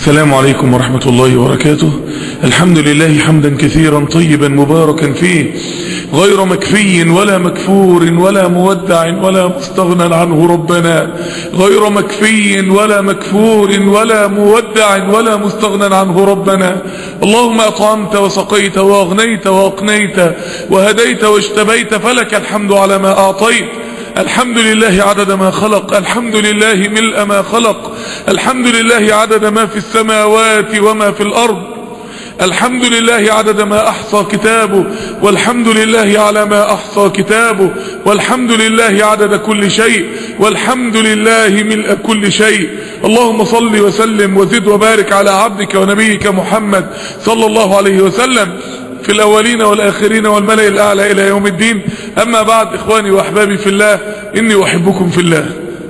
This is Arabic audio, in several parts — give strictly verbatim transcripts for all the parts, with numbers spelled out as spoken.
السلام عليكم ورحمة الله وبركاته. الحمد لله حمدا كثيرا طيبا مباركا فيه، غير مكفي ولا مكفور ولا مودع ولا مستغنى عنه ربنا، غير مكفي ولا مكفور ولا مودع ولا مستغنى عنه ربنا. اللهم أطعمت وسقيت وأغنيت وأقنيت وهديت واجتبيت، فلك الحمد على ما أعطيت. الحمد لله عدد ما خلق، الحمد لله ملء ما خلق، الحمد لله عدد ما في السماوات وما في الأرض، الحمد لله عدد ما أحصى كتابه، والحمد لله على ما أحصى كتابه، والحمد لله عدد كل شيء، والحمد لله ملء كل شيء. اللهم صل وسلم وزد وبارك على عبدك ونبيك محمد صلى الله عليه وسلم في الأولين والآخرين والملأ الأعلى إلى يوم الدين. أما بعد، إخواني وأحبابي في الله، إني أحبكم في الله.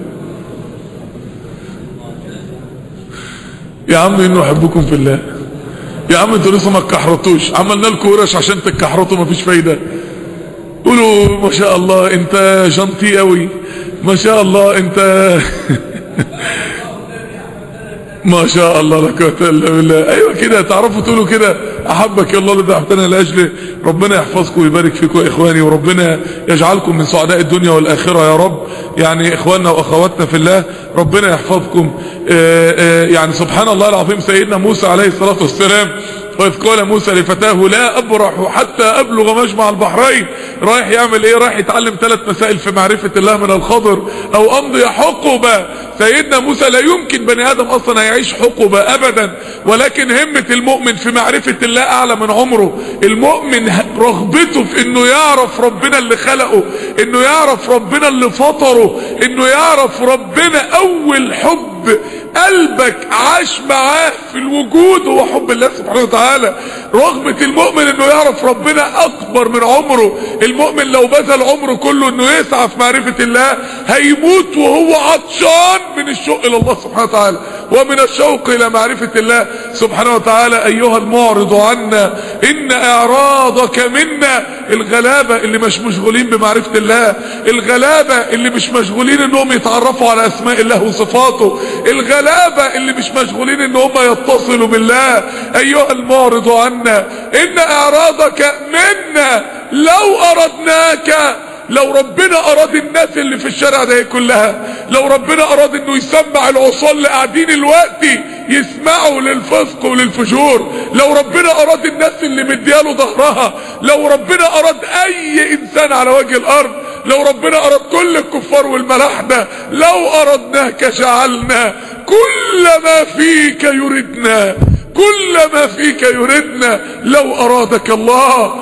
يا عم إني أحبكم في الله. يا عم انتوا لسه ما اتكحرتوش، عملنا لكم ورش عشان تتكحرتوا، مفيش فايدة. قولوا ما شاء الله انت جنطي قوي، ما شاء الله انت ما شاء الله لا قوه الا بالله. ايوه كده تعرفوا تقولوا كده، احبك يا الله الذي احببتنا لاجله. ربنا يحفظكم ويبارك فيكم يا اخواني، وربنا يجعلكم من سعداء الدنيا والاخره يا رب. يعني اخواننا واخواتنا في الله، ربنا يحفظكم. آآ آآ يعني سبحان الله العظيم، سيدنا موسى عليه الصلاه والسلام وإذ قال موسى لفتاه لا أبرح حتى أبلغ مجمع البحرين، رايح يعمل ايه؟ رايح يتعلم ثلاث مسائل في معرفة الله من الخضر أو أمضي حقبة. سيدنا موسى لا يمكن بني آدم أصلا يعيش حقبة أبدا، ولكن همة المؤمن في معرفة الله أعلى من عمره. المؤمن رغبته في انه يعرف ربنا اللي خلقه، انه يعرف ربنا اللي فطره، انه يعرف ربنا. أول حب قلبك عاش معاه في الوجود هو حب الله سبحانه وتعالى. رغبة المؤمن انه يعرف ربنا اكبر من عمره. المؤمن لو بذل عمره كله انه يسعى في معرفة الله، هيموت وهو عطشان من الشوق الى الله سبحانه وتعالى، ومن الشوق الى معرفة الله سبحانه وتعالى. ايها المعرض عنا ان اعراضك منا. الغلابة اللي مش مشغولين بمعرفة الله، الغلابة اللي مش مشغولين انهم يتعرفوا على اسماء الله وصفاته، الغلابة اللي مش مشغولين ان هم يتصلوا بالله. ايها المعرض عنا ان اعراضك منا. لو اردناك، لو ربنا اراد الناس اللي في الشارع ده كلها، لو ربنا اراد انه يسمع العصاة اللي قاعدين الوقت يسمعوا للفسق وللفجور، لو ربنا اراد الناس اللي مدياله ظهرها، لو ربنا اراد اي انسان على وجه الارض، لو ربنا اراد كل الكفار والملاحدة، لو اردناك جعلنا كل ما فيك يردنا، كل ما فيك يردنا. لو ارادك الله،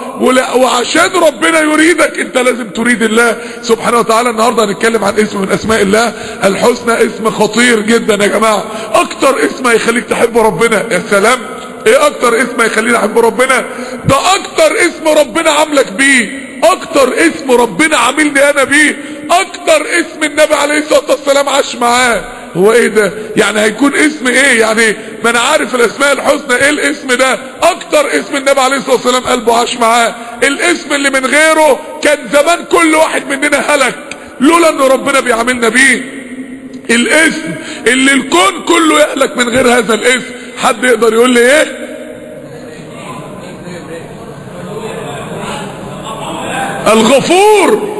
وعشان ربنا يريدك انت لازم تريد الله سبحانه وتعالى. النهارده هنتكلم عن اسم من اسماء الله الحسنى، اسم خطير جدا يا جماعه. اكتر اسم هيخليك تحب ربنا. يا سلام، ايه اكتر اسم هيخليني احب ربنا؟ ده اكتر اسم ربنا عاملك بيه، اكتر اسم ربنا عاملني انا بيه، اكتر اسم النبي عليه الصلاه والسلام عاش معاه. هو ايه ده؟ يعني هيكون اسم ايه؟ يعني ما انا عارف الاسماء الحسنى، ايه الاسم ده؟ اكتر اسم النبي عليه الصلاه والسلام قلبه عاش معاه، الاسم اللي من غيره كان زمان كل واحد مننا هلك لولا ان ربنا بيعاملنا بيه، الاسم اللي الكون كله يهلك من غير هذا الاسم. حد يقدر يقول لي ايه؟ الغفور.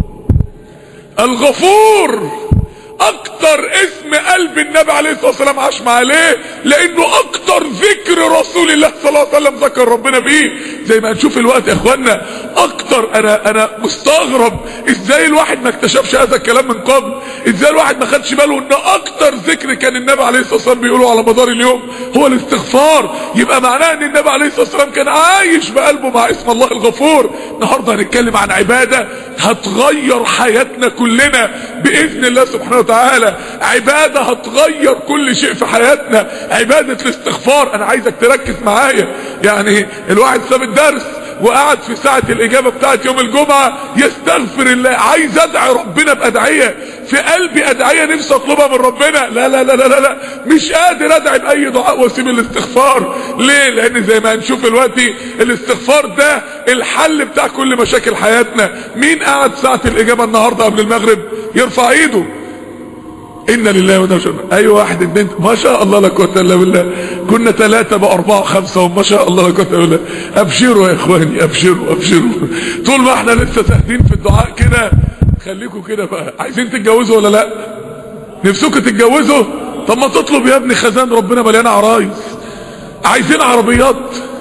الغفور اكتر اسم قلب النبي عليه الصلاة والسلام عاش معاه. ليه؟ لانه اكتر ذكر رسول الله صلى الله عليه وسلم ذكر ربنا بيه. زي ما هنشوف الوقت يا اخوانا، اكتر انا انا مستغرب ازاي الواحد ما اكتشفش هذا الكلام من قبل، ازاي الواحد ما خدش باله ان اكتر ذكر كان النبي عليه الصلاة والسلام بيقوله على مدار اليوم هو الاستغفار. يبقى معناه ان النبي عليه الصلاة والسلام كان عايش بقلبه مع اسم الله الغفور. النهارده هنتكلم عن عبادة هتغير حياتنا كلنا باذن الله سبحانه وتعالى، عبادة هتغير كل شيء في حياتنا، عبادة الاستغفار. انا عايزك تركز معايا. يعني الواحد ساب الدرس وقعد في ساعة الاجابة بتاعت يوم الجمعة يستغفر الله، عايز ادعي ربنا بادعية في قلبي، ادعية نفسي اطلبها من ربنا. لا لا لا لا لا مش قادر ادعي باي دعاء واسيب الاستغفار. ليه؟ لان زي ما هنشوف دلوقتي الاستغفار ده الحل بتاع كل مشاكل حياتنا. مين قعد ساعة الاجابة النهاردة قبل المغرب؟ يرفع ايده. إن لله وإنا إليه راجعون. أيوة واحد اتنين ما شاء الله لا قوة إلا بالله، كنا ثلاثة بقى أربعة وخمسة وما شاء الله لا قوة إلا بالله. أبشروا يا إخواني أبشروا أبشروا، طول ما إحنا لسه ساهدين في الدعاء كده خليكم كده بقى. عايزين تتجوزوا ولا لأ؟ نفسكم تتجوزوا؟ طب ما تطلب يا ابني، خزان ربنا مليانة عرايس. عايزين عربيات؟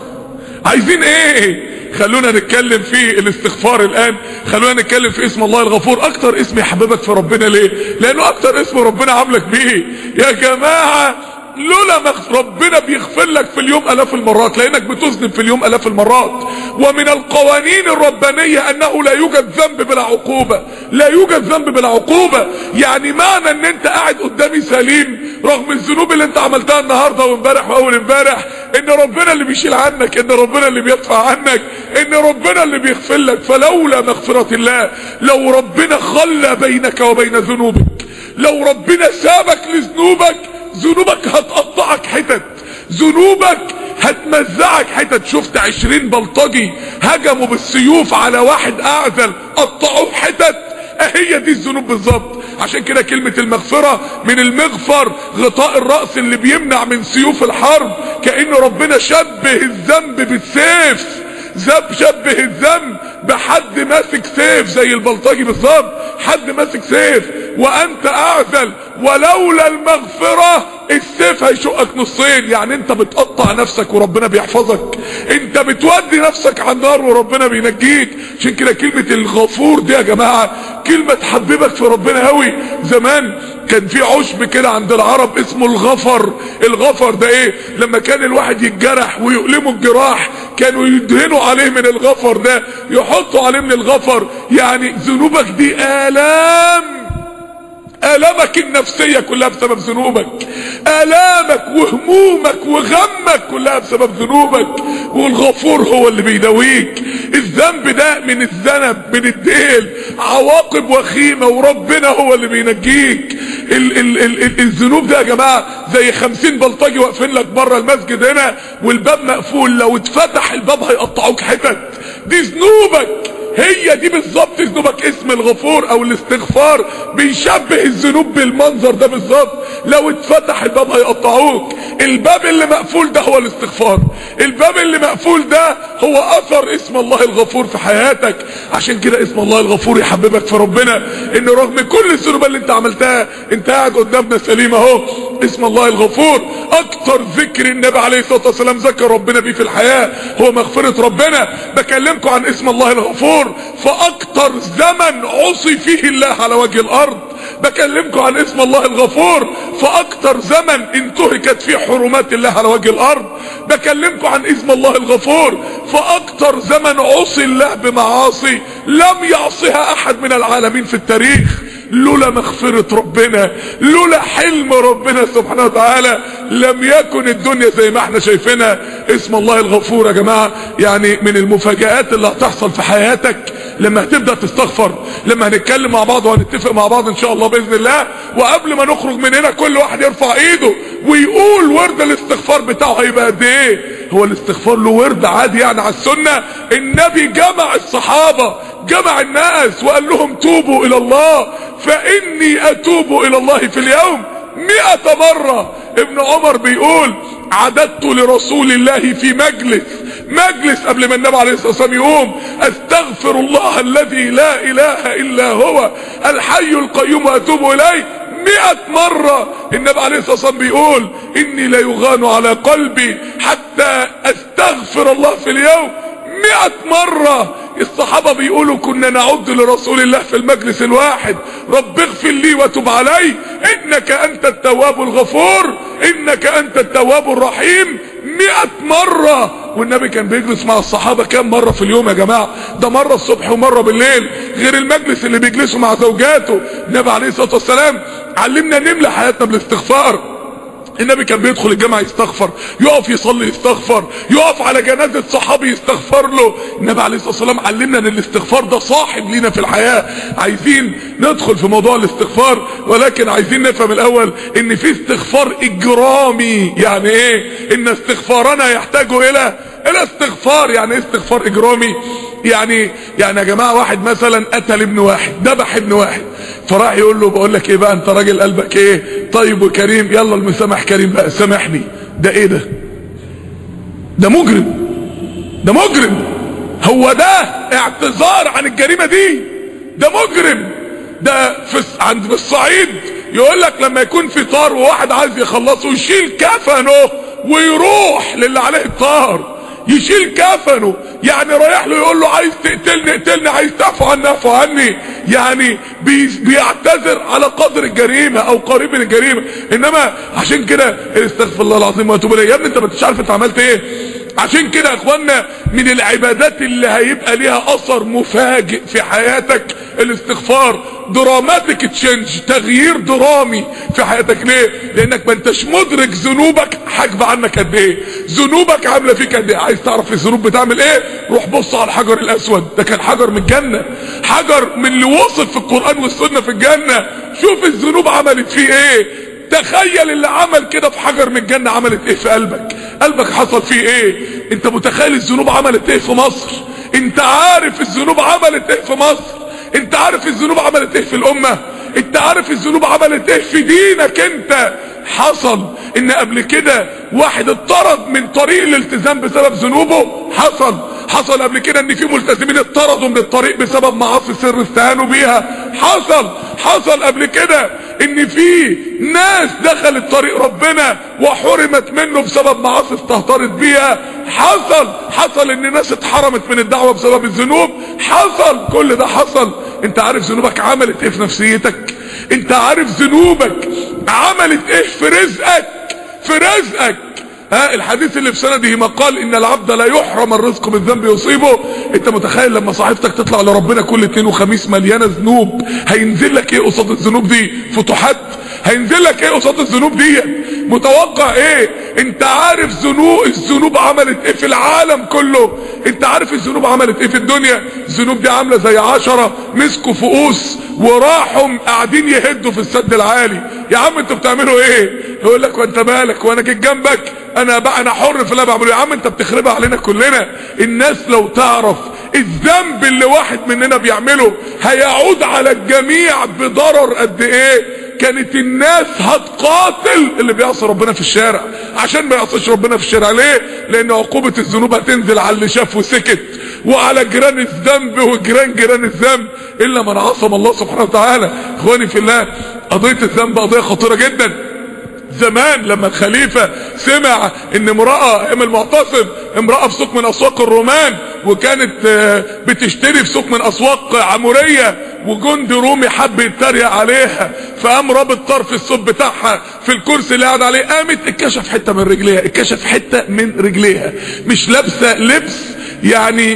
عايزين ايه؟ خلونا نتكلم في الاستغفار الان، خلونا نتكلم في اسم الله الغفور. اكتر اسم يحببك في ربنا ليه؟ لانه اكتر اسم ربنا عاملك بيه يا جماعة. لولا مغفر ربنا بيغفر لك في اليوم الاف المرات، لانك بتذنب في اليوم الاف المرات. ومن القوانين الربانية انه لا يوجد ذنب بلا عقوبة، لا يوجد ذنب بلا عقوبة. يعني معنى ان انت قاعد قدامي سليم رغم الذنوب اللي انت عملتها النهاردة وامبارح واول امبارح، ان ربنا اللي بيشيل عنك، ان ربنا اللي بيدفع عنك، ان ربنا اللي بيغفر لك. فلولا مغفرة الله، لو ربنا خلى بينك وبين ذنوبك، لو ربنا سابك لذنوبك، ذنوبك هتقطعك حتت، ذنوبك هتمزعك حتت. شفت عشرين بلطجي هجموا بالسيوف على واحد اعزل قطعوه حتت، اهي دي الذنوب بالظبط. عشان كده كلمة المغفرة من المغفر، غطاء الرأس اللي بيمنع من سيوف الحرب. كأن ربنا شبه الذنب بالسيف، زب شبه الذنب بحد ماسك سيف زي البلطجي بالظبط، حد ماسك سيف وانت اعزل. ولولا المغفرة السيف هيشقك نصين. يعني انت بتقطع نفسك وربنا بيحفظك، انت بتودي نفسك على النار وربنا بينجيك. عشان كده كلمة الغفور دي يا جماعة كلمة تحببك في ربنا قوي. زمان كان في عشب كده عند العرب اسمه الغفر. الغفر ده ايه؟ لما كان الواحد يتجرح ويؤلمه الجراح كانوا يدهنوا عليه من الغفر ده، يحطوا عليه من الغفر. يعني ذنوبك دي آلام، آلامك النفسية كلها بسبب ذنوبك، آلامك وهمومك وغمك كلها بسبب ذنوبك، والغفور هو اللي بيداويك. الذنب ده من الذنب من الديل عواقب وخيمة، وربنا هو اللي بينجيك. ال ال ال ال الذنوب ده يا جماعة زي خمسين بلطجي واقفين لك بره المسجد هنا والباب مقفول، لو اتفتح الباب هيقطعوك حتت. دي ذنوبك، هي دي بالظبط ذنوبك. اسم الغفور او الاستغفار بيشبه الذنوب بالمنظر ده بالظبط، لو اتفتح الباب هيقطعوك. الباب اللي مقفول ده هو الاستغفار، الباب اللي مقفول ده هو اثر اسم الله الغفور في حياتك. عشان كده اسم الله الغفور يحببك في ربنا، ان رغم كل الذنوب اللي انت عملتها انت قاعد قدامنا سليم اهو. اسم الله الغفور اكتر ذكر النبي عليه الصلاة والسلام ذكر ربنا بيه في الحياة هو مغفرة ربنا. بكلمكم عن اسم الله الغفور فاكتر زمن عصي فيه الله على وجه الارض. بكلمكم عن اسم الله الغفور فاكتر زمن انتهكت فيه حرمات الله على وجه الارض. بكلمكم عن اسم الله الغفور فاكتر زمن عصي الله بمعاصي لم يعصها احد من العالمين في التاريخ. لولا مغفرة ربنا، لولا حلم ربنا سبحانه وتعالى لم يكن الدنيا زي ما احنا شايفينها. اسم الله الغفور يا جماعة يعني من المفاجآت اللي هتحصل في حياتك لما هتبدأ تستغفر. لما هنتكلم مع بعض وهنتفق مع بعض ان شاء الله بإذن الله، وقبل ما نخرج من هنا كل واحد يرفع ايده ويقول ورد الاستغفار بتاعه هيبقى قد ايه. هو الاستغفار له ورد عادي يعني على السنة؟ النبي جمع الصحابة، جمع الناس وقال لهم توبوا الى الله فاني اتوب الى الله في اليوم مئة مرة. ابن عمر بيقول عددت لرسول الله في مجلس مجلس قبل ما النبي عليه الصلاة والسلام يقوم استغفر الله الذي لا اله الا هو الحي القيوم واتوب اليه مئة مرة. النبي عليه الصلاة والسلام بيقول اني لا يغان على قلبي حتى استغفر الله في اليوم مئة مرة. الصحابة بيقولوا كنا نعد لرسول الله في المجلس الواحد رب اغفر لي وتب علي انك انت التواب الغفور انك انت التواب الرحيم مئة مرة. والنبي كان بيجلس مع الصحابة كام مرة في اليوم يا جماعة؟ ده مرة الصبح ومرة بالليل، غير المجلس اللي بيجلسوا مع زوجاته. النبي عليه الصلاة والسلام علمنا نملى حياتنا بالاستغفار. النبي كان بيدخل الجامعة يستغفر، يقف يصلي يستغفر، يقف على جنازة صحابي يستغفر له. النبي عليه الصلاة والسلام علمنا ان الاستغفار ده صاحب لينا في الحياة. عايزين ندخل في موضوع الاستغفار، ولكن عايزين نفهم الاول ان في استغفار اجرامي. يعني ايه؟ ان استغفارنا يحتاج الى الى استغفار. يعني ايه استغفار اجرامي؟ يعني يعني يا جماعة واحد مثلا قتل ابن واحد، ذبح ابن واحد، فراح يقول له بقول لك ايه بقى، انت راجل قلبك ايه طيب وكريم، يلا المسامح كريم بقى سامحني. ده ايه ده؟ ده مجرم، ده مجرم. هو ده اعتذار عن الجريمة دي؟ ده مجرم. ده في عند الصعيد يقول لك لما يكون في طار وواحد عايز يخلصه يشيل كفنه ويروح للي عليه الطار، يشيل كفنه، يعني رايح له يقول له عايز تقتلني اقتلني، عايز تعفو عني اعفو عني، يعني بي بيعتذر على قدر الجريمه او قريب من الجريمه. انما عشان كده استغفر الله العظيم واتوب اليه. يا ابني انت ما انتش عارف انت عملت ايه. عشان كده يا اخوانا من العبادات اللي هيبقى ليها اثر مفاجئ في حياتك الاستغفار، دراماتيك تشينج، تغيير درامي في حياتك. ليه؟ لانك ما انتش مدرك ذنوبك حاجبه عنك قد ايه، ذنوبك عامله فيك قد ايه. عايز تعرف الذنوب بتعمل ايه؟ روح بص على الحجر الاسود، ده كان حجر من الجنه، حجر من اللي وصف في القران والسنه في الجنه. شوف الذنوب عملت فيه ايه. تخيل اللي عمل كده في حجر من الجنه عملت ايه في قلبك، قلبك حصل فيه ايه. انت متخيل الذنوب عملت ايه في مصر؟ انت عارف الذنوب عملت ايه في مصر؟ انت عارف الذنوب عملت ايه في الامه؟ انت عارف الذنوب عملت ايه في دينك انت؟ حصل ان قبل كده واحد اتطرد من طريق الالتزام بسبب ذنوبه، حصل حصل قبل كده ان في ملتزمين اتطردوا من الطريق بسبب معاصي سر استهانوا بيها، حصل حصل قبل كده ان في ناس دخلت طريق ربنا وحرمت منه بسبب معاصي استهترت بيها، حصل حصل ان ناس اتحرمت من الدعوة بسبب الذنوب، حصل كل ده حصل. انت عارف ذنوبك عملت ايه في نفسيتك؟ انت عارف ذنوبك عملت ايه في رزقك؟ في رزقك. ها الحديث اللي في سنده مقال ان العبد لا يحرم الرزق بالذنب يصيبه. انت متخيل لما صحيفتك تطلع لربنا كل اثنين وخميس مليانه ذنوب، هينزل لك ايه قصاد الذنوب دي؟ فتوحات. هينزل لك ايه قصاد الذنوب دي؟ متوقع ايه؟ انت عارف ذنوب الذنوب عملت ايه في العالم كله؟ انت عارف الذنوب عملت ايه في الدنيا؟ الذنوب دي عامله زي عشرة مسكوا فؤوس وراحوا قاعدين يهدوا في السد العالي. يا عم انتوا بتعملوا ايه؟ يقول لك وانت مالك وانا جيت جنبك، انا بقى انا حر في اللي بعمله. يا عم انت بتخربها علينا كلنا. الناس لو تعرف الذنب اللي واحد مننا بيعمله هيعود على الجميع بضرر قد ايه، كانت الناس هتقاتل اللي بيعصي ربنا في الشارع عشان ما يعصيش ربنا في الشارع. ليه؟ لان عقوبة الذنوب هتنزل على اللي شاف وسكت وعلى جيران الذنب وجيران جيران الذنب الا من عصم الله سبحانه وتعالى. اخواني في الله، قضية الذنب قضية خطيرة جدا. زمان لما الخليفة سمع ان امرأة ايام المعتصم امرأة في سوق من اسواق الرومان وكانت بتشتري في سوق من اسواق عمورية، وجندي رومي حب يتريق عليها، فقام رابط طرف الصوب بتاعها في الكرسي اللي قاعد عليه، قامت اتكشف حتة من رجليها، اتكشف حتة من رجليها، مش لابسة لبس يعني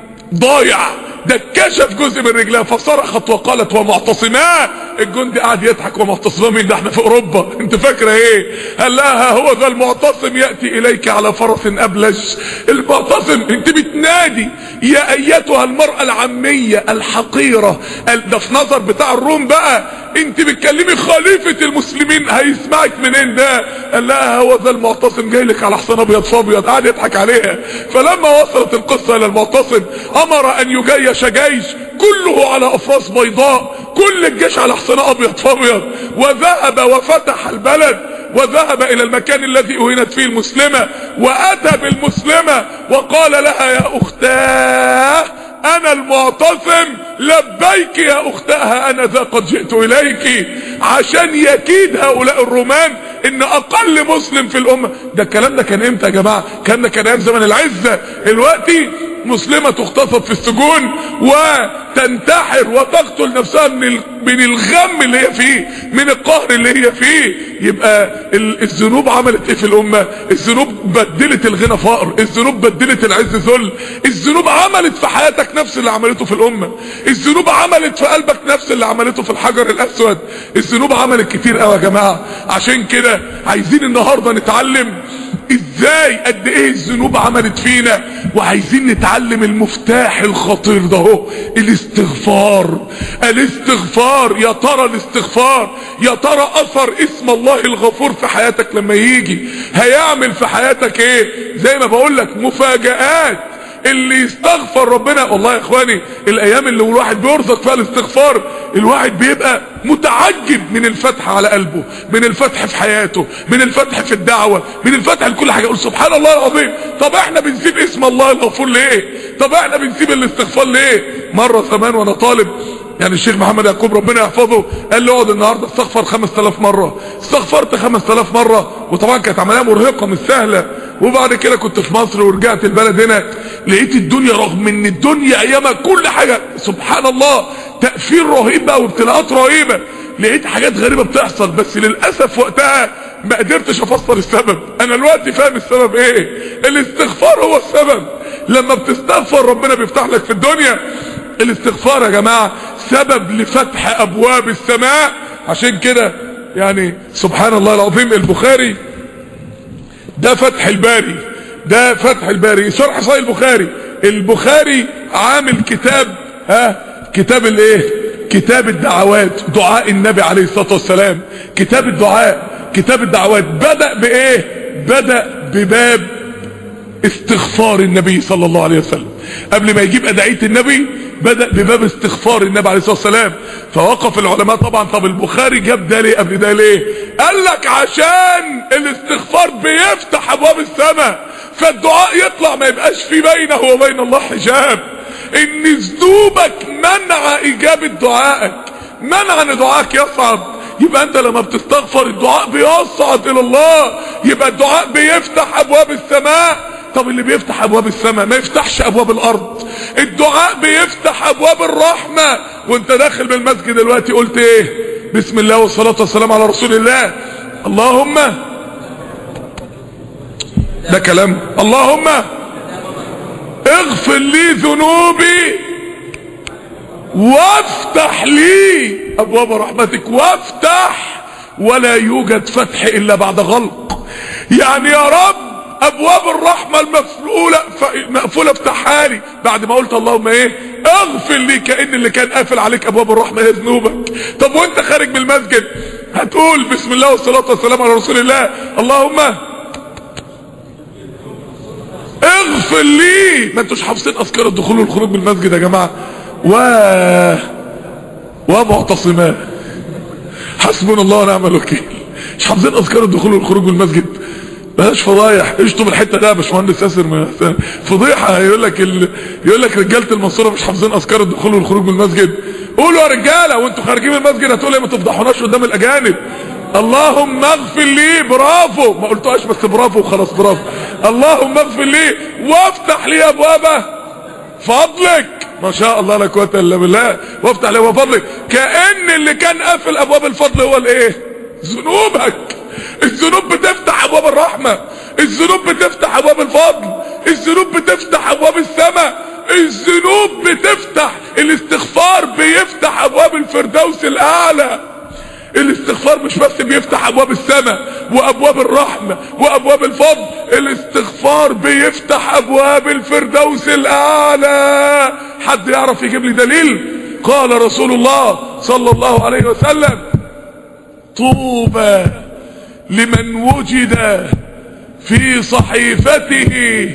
ضايع، ده اتكشف جزء من رجلها، فصرخت وقالت ومعتصماه. الجندي قاعد يضحك، ومعتصماه مين ده؟ احنا في اوروبا، انت فاكره ايه؟ قال لها هو ذا المعتصم ياتي اليك على فرس ابلج. المعتصم انت بتنادي يا ايتها المرأة العامية الحقيرة، ده في نظر بتاع الروم بقى، انت بتكلمي خليفة المسلمين هيسمعك منين ده؟ قال لها هو ذا المعتصم جاي لك على حصان ابيض فابيض. قاعد يضحك عليها. فلما وصلت القصة الى المعتصم امر ان يجيش جيش كله على افراس بيضاء، كل الجيش على حصان ابيض فابيض، وذهب وفتح البلد، وذهب الى المكان الذي اهينت فيه المسلمة، واتى بالمسلمة وقال لها يا اختاه انا المعتصم، لبيك يا اختها انا ذا قد جئت اليك، عشان يكيد هؤلاء الرومان ان اقل مسلم في الامة. ده الكلام ده كان امتى يا جماعة؟ كان كان ايام زمن العزة. دلوقتي مسلمة تغتصب في السجون وتنتحر وتقتل نفسها من من الغم اللي هي فيه، من القهر اللي هي فيه. يبقى الذنوب عملت ايه في الامة؟ الذنوب بدلت الغنى فقر، الذنوب بدلت العز ذل، الذنوب عملت في حياتك نفس اللي عملته في الامة، الذنوب عملت في قلبك نفس اللي عملته في الحجر الاسود. الذنوب عملت كتير قوي يا جماعة. عشان كده عايزين النهاردة نتعلم ازاي قد ايه الذنوب عملت فينا، وعايزين نتعلم المفتاح الخطير ده هو الاستغفار. الاستغفار، يا ترى الاستغفار، يا ترى اثر اسم الله الغفور في حياتك لما يجي هيعمل في حياتك ايه؟ زي ما بقول لك مفاجآت. اللي يستغفر ربنا، والله يا اخواني الايام اللي الواحد بيرزق فيها الاستغفار الواحد بيبقى متعجب من الفتح على قلبه، من الفتح في حياته، من الفتح في الدعوة، من الفتح لكل حاجة. يقول سبحان الله العظيم. طب احنا بنسيب اسم الله الغفور ليه؟ طب احنا بنسيب الاستغفار ليه؟ مرة زمان وانا طالب، يعني الشيخ محمد يعقوب ربنا يحفظه قال لي اقعد النهارده استغفر خمسة آلاف مرة. استغفرت خمسة آلاف مرة، وطبعا كانت عمليه مرهقه مش سهله. وبعد كده كنت في مصر ورجعت البلد هنا، لقيت الدنيا رغم ان الدنيا ايامها كل حاجه سبحان الله تأثير رهيب بقى وابتلاءات رهيبه، لقيت حاجات غريبه بتحصل. بس للاسف وقتها ما قدرتش افسر السبب. انا دلوقتي فاهم السبب ايه. الاستغفار هو السبب. لما بتستغفر ربنا بيفتح لك في الدنيا. الاستغفار يا جماعه سبب لفتح ابواب السماء. عشان كده يعني سبحان الله العظيم البخاري ده فتح الباري، ده فتح الباري شرح صحيح البخاري. البخاري عامل كتاب، ها كتاب الايه؟ كتاب الدعوات، دعاء النبي عليه الصلاة والسلام. كتاب الدعاء، كتاب الدعوات. بدأ بايه؟ بدأ بباب استغفار النبي صلى الله عليه وسلم. قبل ما يجيب ادعية النبي بدأ بباب استغفار النبي عليه الصلاة والسلام. فوقف العلماء طبعا، طب البخاري جاب ده ليه قبل ده ليه؟ قال لك عشان الاستغفار بيفتح ابواب السماء، فالدعاء يطلع ما يبقاش في بينه وبين الله حجاب. ان ذنوبك منع اجابة دعائك، منع ان دعائك يصعد. يبقى انت لما بتستغفر الدعاء بيصعد الى الله، يبقى الدعاء بيفتح ابواب السماء. طب اللي بيفتح ابواب السماء ما يفتحش ابواب الارض. الدعاء بيفتح ابواب الرحمة. وانت داخل بالمسجد دلوقتي قلت ايه؟ بسم الله والصلاة والسلام على رسول الله. اللهم، ده كلام، اللهم اغفر لي ذنوبي وافتح لي ابواب رحمتك. وافتح، ولا يوجد فتح الا بعد غلق. يعني يا رب ابواب الرحمة المفعولة مقفولة افتحها لي. بعد ما قلت اللهم ايه؟ اغفر لي، كأن اللي كان قافل عليك ابواب الرحمة هي ذنوبك. طب وانت خارج من المسجد هتقول بسم الله والصلاة والسلام على رسول الله. اللهم اغفر لي. ما انتوش حافظين اذكار الدخول والخروج من المسجد يا جماعة. و ومعتصمان حسبنا الله ونعم الوكيل. مش حافظين اذكار الدخول والخروج من المسجد. بلاش فضايح. اشطب الحته ده يا باشمهندس ياسر، فضيحه. يقول لك ال... يقول لك رجاله المنصوره مش حافظين اذكار الدخول والخروج من المسجد. قولوا يا رجاله وانتوا خارجين من المسجد هتقولوا ايه؟ ما تفضحوناش قدام الاجانب. اللهم اغفر لي، برافو. ما قلتوهاش بس برافو وخلاص، برافو. اللهم اغفر لي وافتح لي ابواب فضلك. ما شاء الله لا قوه الا بالله. وافتح لي ابواب فضلك. كأن اللي كان قافل ابواب الفضل هو الايه؟ ذنوبك. الذنوب بتفتح ابواب الرحمة، الذنوب بتفتح ابواب الفضل، الذنوب بتفتح ابواب السماء، الذنوب بتفتح. الاستغفار بيفتح ابواب الفردوس الاعلى. الاستغفار مش بس بيفتح ابواب السماء وابواب الرحمة وابواب الفضل، الاستغفار بيفتح ابواب الفردوس الاعلى. حد يعرف يجيب لي دليل؟ قال رسول الله صلى الله عليه وسلم: طوبى لمن وجد في صحيفته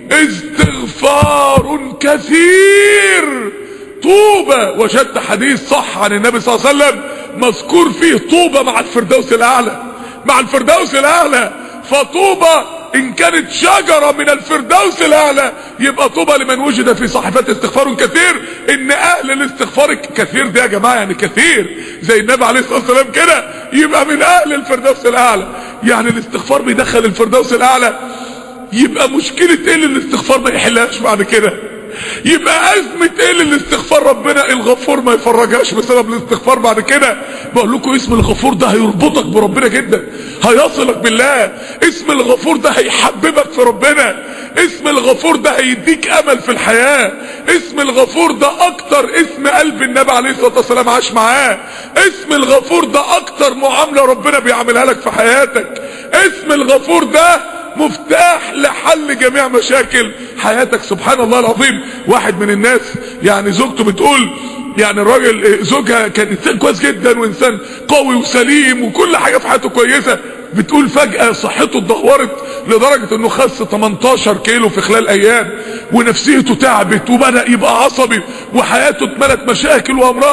استغفار كثير. طوبى. وجدت حديث صح عن النبي صلى الله عليه وسلم مذكور فيه طوبى مع الفردوس الاعلى، مع الفردوس الاعلى. فطوبى ان كانت شجرة من الفردوس الاعلى، يبقى طوبى لمن وجد في صحيفته استغفار كثير. ان اهل الاستغفار كثير ده يا جماعة يعني كثير زي النبي عليه الصلاة والسلام كده، يبقى من اهل الفردوس الاعلى. يعني الاستغفار بيدخل الفردوس الاعلى. يبقى مشكلة ايه اللي الاستغفار ما يحلهاش بعد كده؟ يبقى ازمة ايه اللي الاستغفار ربنا الغفور ما يفرجهاش بسبب الاستغفار بعد كده؟ بقول لكم اسم الغفور ده هيربطك بربنا جدا، هيصلك بالله. اسم الغفور ده هيحببك في ربنا. اسم الغفور ده هيديك امل في الحياة. اسم الغفور ده اكتر اسم قلب النبي عليه الصلاة والسلام عاش معاه. اسم الغفور ده اكتر معاملة ربنا بيعملها لك في حياتك. اسم الغفور ده مفتاح لحل جميع مشاكل حياتك. سبحان الله العظيم. واحد من الناس يعني زوجته بتقول، يعني الراجل زوجها كان انسان كويس جدا وانسان قوي وسليم وكل حاجة في حياته كويسة، بتقول فجأة صحته اتدهورت لدرجة انه خس تمنتاشر كيلو في خلال ايام، ونفسيته تعبت وبدأ يبقى عصبي وحياته اتملت مشاكل وامراض.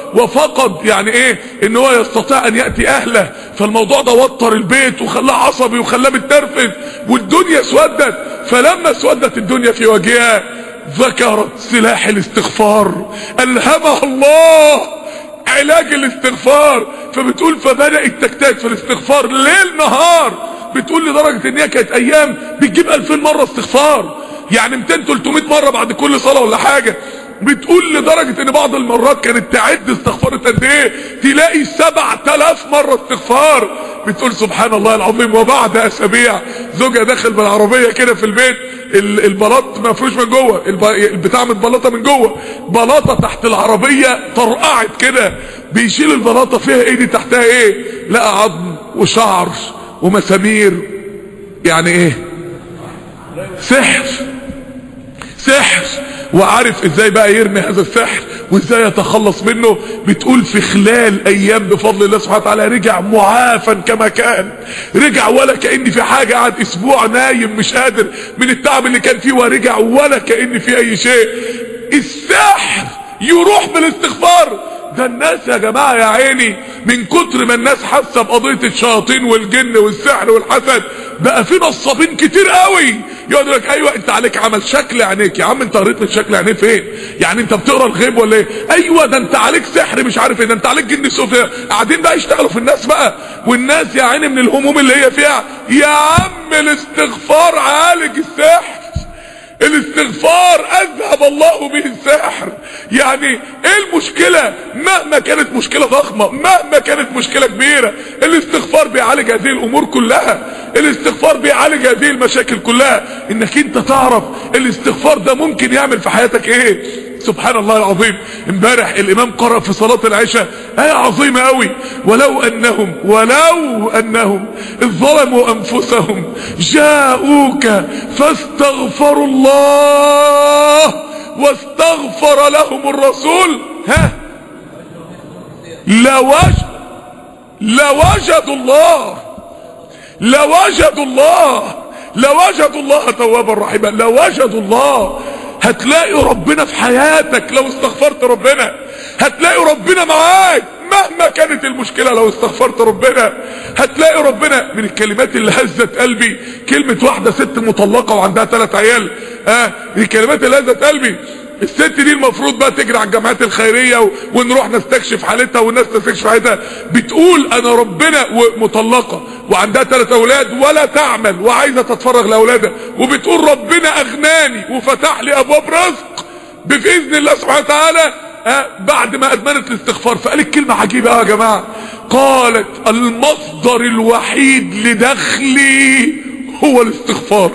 وفقد يعني ايه ان هو يستطيع ان يأتي اهله. فالموضوع ده وتر البيت وخلاه عصبي وخلاه متنرفز والدنيا اسودت. فلما اسودت الدنيا في وجهها ذكرت سلاح الاستغفار، ألهمها الله علاج الاستغفار. فبتقول فبدأت تجتهد في الاستغفار ليل نهار. بتقول لدرجة ان هي كانت ايام بتجيب ألفين مرة استغفار، يعني مئتين تلتمية مرة بعد كل صلاة ولا حاجة. بتقول لدرجة ان بعض المرات كانت تعد استغفارت قد ايه، تلاقي سبعة آلاف مرة استغفار. بتقول سبحان الله العظيم. وبعد اسابيع زوجها داخل بالعربية كده في البيت، البلاط مفروش من جوه، البتاع متبلطه من جوه، بلاطه تحت العربيه طرقعت كده. بيشيل البلاطه فيها ايه دي؟ تحتها ايه؟ لقى عظم وشعر ومسامير. يعني ايه؟ سحر. سحر. وعارف ازاي بقى يرمي هذا السحر وازاي يتخلص منه. بتقول في خلال ايام بفضل الله سبحانه وتعالى رجع معافا كما كان، رجع ولا كأن في حاجة. قعد اسبوع نايم مش قادر من التعب اللي كان فيه، ورجع ولا كأن في اي شيء. السحر يروح بالاستغفار. ده الناس يا جماعة يا عيني من كتر ما الناس حاسه بقضية الشياطين والجن والسحر والحسد، بقى في نصابين كتير قوي. يقول لك ايوه انت عليك عمل شكل عينيك. يا عم انت قريت من شكل عينيه فين؟ يعني انت بتقرا الغيب ولا ايه؟ ايوه ده انت عليك سحر مش عارف ايه، ده انت عليك جن سوفيا. قاعدين بقى يشتغلوا في الناس بقى، والناس يا عيني من الهموم اللي هي فيها. يا عم الاستغفار عالج السحر. الاستغفار اذهب الله به السحر. يعني ايه المشكلة؟ مهما كانت مشكلة ضخمة، مهما كانت مشكلة كبيرة، الاستغفار بيعالج هذه الامور كلها. الاستغفار بيعالج هذه المشاكل كلها. انك انت تعرف الاستغفار ده ممكن يعمل في حياتك ايه. سبحان الله العظيم. امبارح الامام قرأ في صلاة العشاء آية عظيمة قوي. ولو انهم ولو انهم اذ ظلموا انفسهم جاءوك فاستغفروا الله واستغفر لهم الرسول ها لوجد لوجدوا الله لوجدوا الله لوجدوا الله توابا رحيما. لوجدوا الله. هتلاقي ربنا في حياتك لو استغفرت ربنا. هتلاقي ربنا معاك مهما كانت المشكلة لو استغفرت ربنا. هتلاقي ربنا. من الكلمات اللي هزت قلبي كلمة واحدة ست مطلقة وعندها ثلاث عيال. اه دي الكلمات اللي هزت قلبي. الست دي المفروض بقى تجري على الجامعات الخيرية ونروح نستكشف حالتها والناس تستكشف حالتها. بتقول انا ربنا ومطلقة وعندها ثلاث اولاد ولا تعمل وعايزة تتفرغ لاولادها، وبتقول ربنا اغناني وفتح لي ابواب رزق باذن الله سبحانه وتعالى أه بعد ما ادمنت الاستغفار. فقالت كلمة عجيبة يا جماعة. قالت المصدر الوحيد لدخلي هو الاستغفار.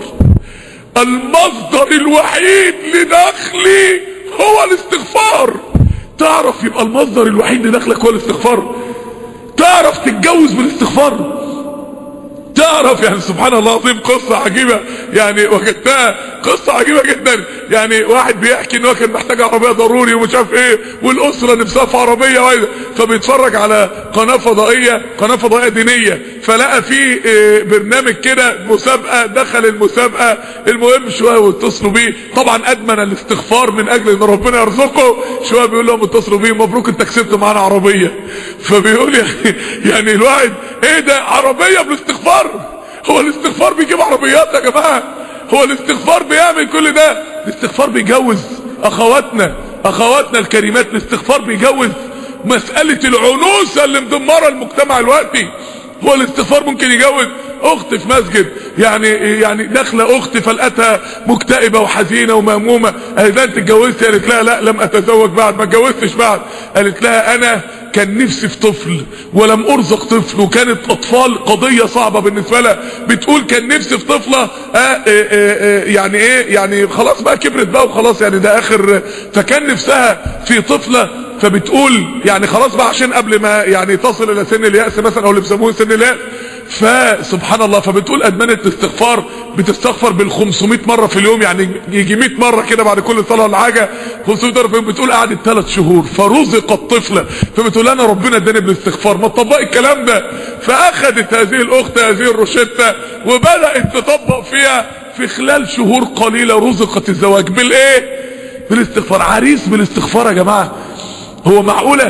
المصدر الوحيد لدخلي هو الاستغفار. تعرف يبقى المصدر الوحيد لدخلك هو الاستغفار. تعرف تتجوز بالاستغفار. تعرف يعني سبحان الله العظيم قصة عجيبة يعني وجدتها. قصة عجيبة جدا. يعني واحد بيحكي ان هو كان محتاج عربية ضروري ومش عارف ايه، والاسرة نفسها في عربية وايدة، فبيتفرج على قناة فضائية قناة فضائية دينية، فلقى فيه برنامج كده مسابقة. دخل المسابقة المهم شوية واتصلوا بيه. طبعا ادمن الاستغفار من اجل ان ربنا يرزقه. شوية بيقول لهم اتصلوا بيه مبروك انت كسبت معانا عربية. فبيقول يعني, يعني الواحد ايه ده عربية بالاستغفار؟ هو الاستغفار بيجيب عربيات يا جماعة؟ هو الاستغفار بيعمل كل ده؟ الاستغفار بيجوز اخواتنا اخواتنا الكريمات. الاستغفار بيجوز مسألة العنوسة اللي مدمرة المجتمع الوقتي. هو الاستغفار ممكن يجوز اخت في مسجد يعني يعني داخله اخت فلقتها مكتئبه وحزينه ومهمومه. قالت لها انت اتجوزتي؟ قالت لها لا لم اتزوج بعد، ما اتجوزتش بعد. قالت لها انا كان نفسي في طفل ولم ارزق طفل، وكانت اطفال قضيه صعبه بالنسبه لها. بتقول كان نفسي في طفله آآ آآ آآ يعني ايه يعني خلاص بقى كبرت بقى وخلاص يعني ده اخر، فكان نفسها في طفله. فبتقول يعني خلاص بقى عشان قبل ما يعني تصل الى سن اليأس مثلا او اللي بيسموه سن اليأس. فسبحان الله. فبتقول ادمنت الاستغفار. بتستغفر بالخمسمائة مرة في اليوم، يعني يجي مائة مرة كده بعد كل صلاة ولا حاجة. خمسمائة مرة في اليوم. بتقول قعدت ثلاث شهور فرزقت طفلة. فبتقول انا ربنا اداني بالاستغفار ما تطبق الكلام ده. فاخذت هذه الاخت هذه الروشتة وبدأت تطبق فيها. في خلال شهور قليلة رزقت الزواج بالايه؟ بالاستغفار. عريس بالاستغفار يا جماعة. هو معقولة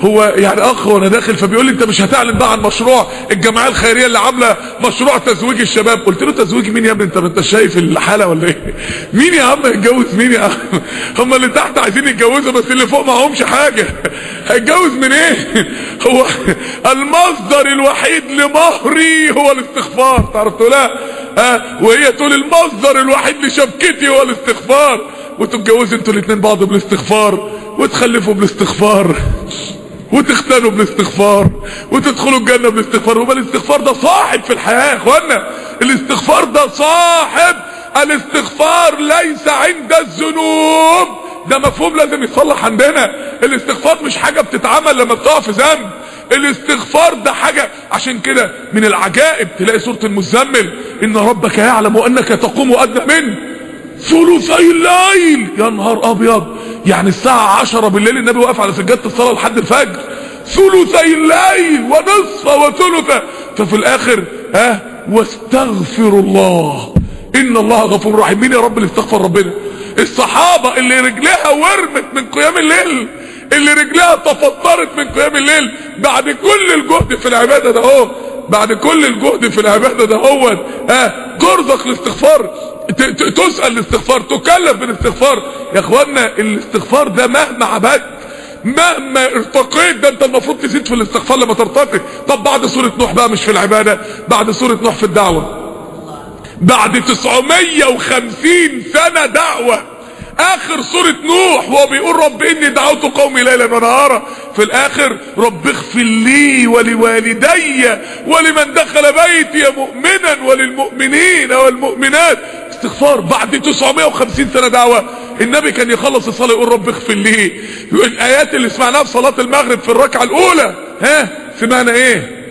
هو يعني اخ وانا داخل فبيقول لي انت مش هتعلن بقى عن مشروع الجمعيه الخيريه اللي عامله مشروع تزويج الشباب؟ قلت له تزويج مين يا ابني؟ انت انت شايف الحاله ولا ايه؟ مين يا عم يتجوز مين يا عم؟ هم اللي تحت عايزين يتجوزوا بس اللي فوق معهمش حاجه، هيتجوز من ايه؟ هو المصدر الوحيد لمهري هو الاستغفار، تعرف تقول لا؟ ها وهي تقول المصدر الوحيد لشبكتي هو الاستغفار، وتتجوزوا انتوا الاثنين بعض بالاستغفار، وتخلفوا بالاستغفار، وتختنوا بالاستغفار، وتدخلوا الجنة بالاستغفار. وما الاستغفار ده صاحب في الحياة يا اخوانا، الاستغفار ده صاحب. الاستغفار ليس عند الذنوب، ده مفهوم لازم يتصلح عندنا. الاستغفار مش حاجة بتتعمل لما بتقع في ذنب، الاستغفار ده حاجة. عشان كده من العجائب تلاقي سورة المزمل ان ربك يعلم انك تقوم ادنى من ثلثي الليل. يا نهار ابيض، يعني الساعة عشرة بالليل النبي واقف على سجادة الصلاة لحد الفجر، ثلثي الليل ونصفه وثلثه. ففي الاخر ها واستغفر الله ان الله غفور رحيم. مين يا رب اللي استغفر ربنا؟ الصحابة اللي رجلها ورمت من قيام الليل، اللي رجلها تفطرت من قيام الليل بعد كل الجهد في العبادة ده هو، بعد كل الجهد في العبادة ده هو ها ترزق الاستغفار، تسأل الاستغفار، تكلف بالاستغفار. يا اخوانا الاستغفار ده مهما عبدت مهما ارتقيت ده انت المفروض تزيد في الاستغفار لما ترتقي. طب بعد سورة نوح بقى مش في العبادة، بعد سورة نوح في الدعوة، بعد تسعمية وخمسين سنة دعوة، اخر سورة نوح وهو بيقول رب اني دعوت قومي ليلا ونهارا، في الاخر رب اغفر لي ولوالدي ولمن دخل بيتي مؤمنا وللمؤمنين والمؤمنات. استغفار بعد تسعمية وخمسين سنة دعوة. النبي كان يخلص الصلاة يقول رب اغفر لي. الايات اللي سمعناها في صلاة المغرب في الركعة الاولى ها سمعنا ايه؟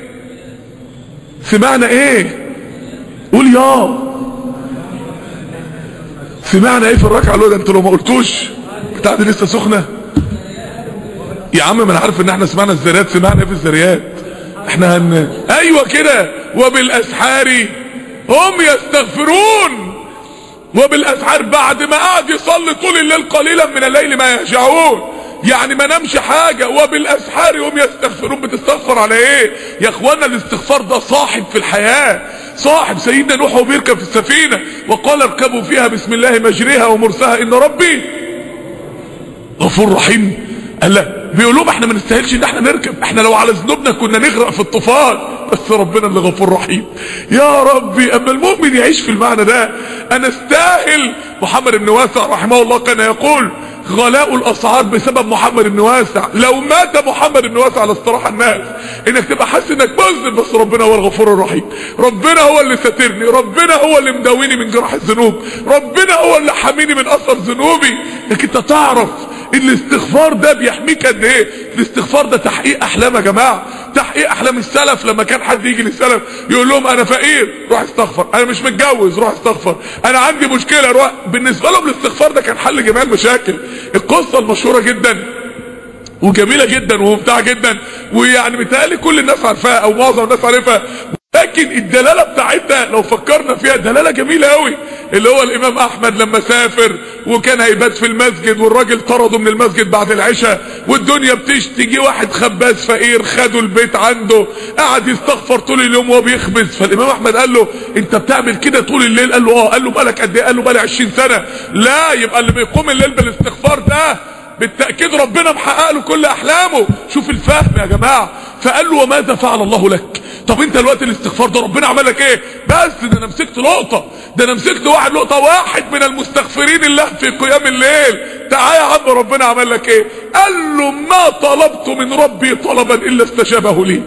سمعنا ايه؟ قول يا سمعنا ايه في الركعة الاولى؟ انتوا لو ما قلتوش بتاع دي لسه سخنة يا عم. ما انا عارف ان احنا سمعنا الذريات، سمعنا ايه في الذريات؟ احنا هن ايوه كده وبالاسحار هم يستغفرون. وبالاسحار بعد ما قعد يصلي طول الليل قليلا من الليل ما يهجعون، يعني ما نمشي حاجة. وبالاسحار هم يستغفرون. بتستغفر على ايه يا اخوانا؟ الاستغفار ده صاحب في الحياة، صاحب. سيدنا نوح وبيركب في السفينة وقال اركبوا فيها بسم الله مجريها ومرساها ان ربي غفور رحيم. قال لا بيقول لهم احنا ما نستاهلش ان احنا نركب، احنا لو على ذنوبنا كنا نغرق في الطوفان، بس ربنا اللي غفور رحيم. يا ربي اما المؤمن يعيش في المعنى ده انا استاهل. محمد بن واسع رحمه الله كان يقول غلاء الاسعار بسبب محمد بن واسع، لو مات محمد بن واسع لاستراح الناس. انك تبقى حاسس انك مذنب بس ربنا هو الغفور الرحيم، ربنا هو اللي ساترني، ربنا هو اللي مداويني من جراح الذنوب، ربنا هو اللي حاميني من اثر ذنوبي. انك انت تعرف الاستغفار ده بيحميك قد ايه. الاستغفار ده تحقيق احلام يا جماعه، تحقيق احلام السلف. لما كان حد يجي للسلف يقول لهم انا فقير روح استغفر، انا مش متجوز روح استغفر، انا عندي مشكله روح. بالنسبه لهم الاستغفار ده كان حل جميع المشاكل. القصه المشهوره جدا وجميله جدا وممتعه جدا، ويعني متهيألي كل الناس عارفاها او معظم الناس عارفها، لكن الدلاله بتاعتها لو فكرنا فيها دلاله جميله قوي. اللي هو الامام احمد لما سافر وكان هيبات في المسجد والراجل طرده من المسجد بعد العشاء والدنيا بتشتي، جه واحد خباز فقير خده البيت عنده قعد يستغفر طول اليوم وهو بيخبز. فالامام احمد قال له انت بتعمل كده طول الليل؟ قال له اه. قال له بقالك قد ايه؟ قال له بقالي عشرين سنة. لا يبقى اللي بيقوم الليل بالاستغفار ده بالتأكيد ربنا محقق له كل احلامه. شوف الفهم يا جماعة. فقال له وماذا فعل الله لك؟ طب انت الوقت الاستغفار ده ربنا عمل لك ايه؟ بس ده انا مسكت لقطة، ده انا مسكت واحد لقطة واحد من المستغفرين الله في قيام الليل. تعال يا عم ربنا عمل لك ايه؟ قال له ما طلبت من ربي طلبا الا استجابه لي.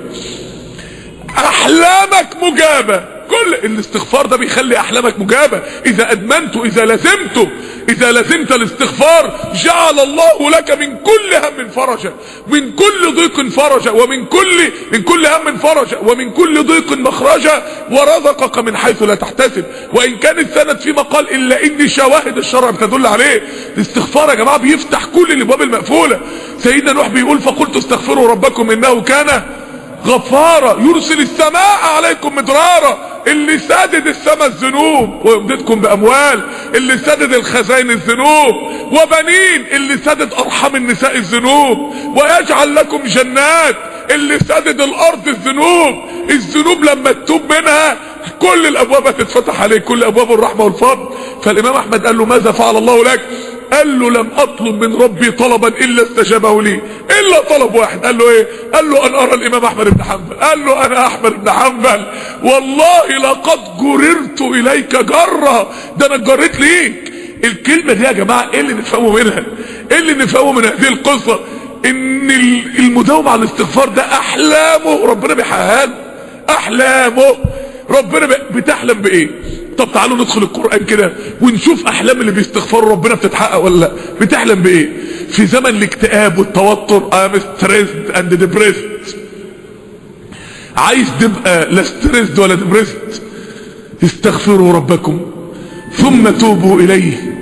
احلامك مجابة. كل الاستغفار ده بيخلي احلامك مجابة اذا ادمنته، اذا لزمته، اذا لزمت الاستغفار جعل الله لك من كل هم فرجا، من كل ضيق فرجا، ومن كل من كل هم فرجا، ومن كل ضيق مخرجا، ورزقك من حيث لا تحتسب. وان كان السند في مقال الا ان شواهد الشرع بتدل عليه. الاستغفار يا جماعه بيفتح كل الابواب المقفوله. سيدنا نوح بيقول فقلت استغفروا ربكم انه كان غفارا يرسل السماء عليكم مدرارا. اللي سدد السماء الذنوب ويمددكم باموال اللي سدد الخزائن الذنوب، وبنين اللي سدد ارحام النساء الذنوب، ويجعل لكم جنات اللي سدد الارض الذنوب. الذنوب لما تتوب منها كل الابواب هتتفتح عليك، كل ابواب الرحمه والفضل. فالامام احمد قال له ماذا فعل الله لك؟ قال له لم اطلب من ربي طلبا الا استجابه لي، الا طلب واحد. قال له ايه؟ قال له ان ارى الامام احمد بن حنبل. قال له انا احمد بن حنبل والله لقد جررت اليك جره، ده انا اتجريت ليك. الكلمه دي يا جماعه ايه اللي نفهمه منها؟ ايه اللي نفهمه من هذه القصه؟ ان المداومه على الاستغفار ده احلامه ربنا بيحققها له. احلامه ربنا بتحلم بايه؟ طب تعالوا ندخل القرآن كده ونشوف احلام اللي بيستغفروا ربنا بتتحقق ولا لا. بتحلم بايه؟ في زمن الاكتئاب والتوتر I'm stressed and depressed. عايز تبقى لا stressed ولا depressed؟ استغفروا ربكم ثم توبوا اليه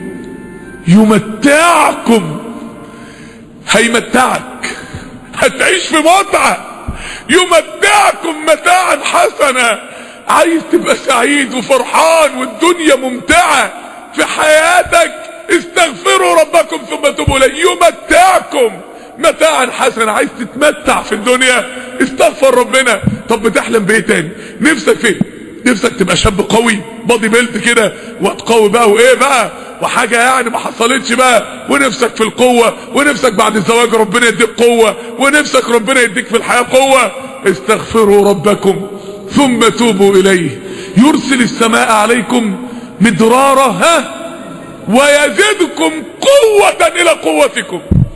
يمتعكم. هيمتعك، هتعيش في متعة. يمتعكم متاعا حسنا. عايز تبقى سعيد وفرحان والدنيا ممتعة في حياتك؟ استغفروا ربكم ثم توبوا اليه يمتعكم متاعا حسنا. عايز تتمتع في الدنيا؟ استغفر ربنا. طب بتحلم بايه تاني؟ نفسك فين؟ نفسك تبقى شاب قوي بادي بيلت كده وتقوي بقى وايه بقى وحاجه يعني ما حصلتش بقى، ونفسك في القوه، ونفسك بعد الزواج ربنا يديك قوه، ونفسك ربنا يديك في الحياه قوه. استغفروا ربكم ثم توبوا اليه يرسل السماء عليكم مدرارا ها ويزدكم قوة الى قوتكم.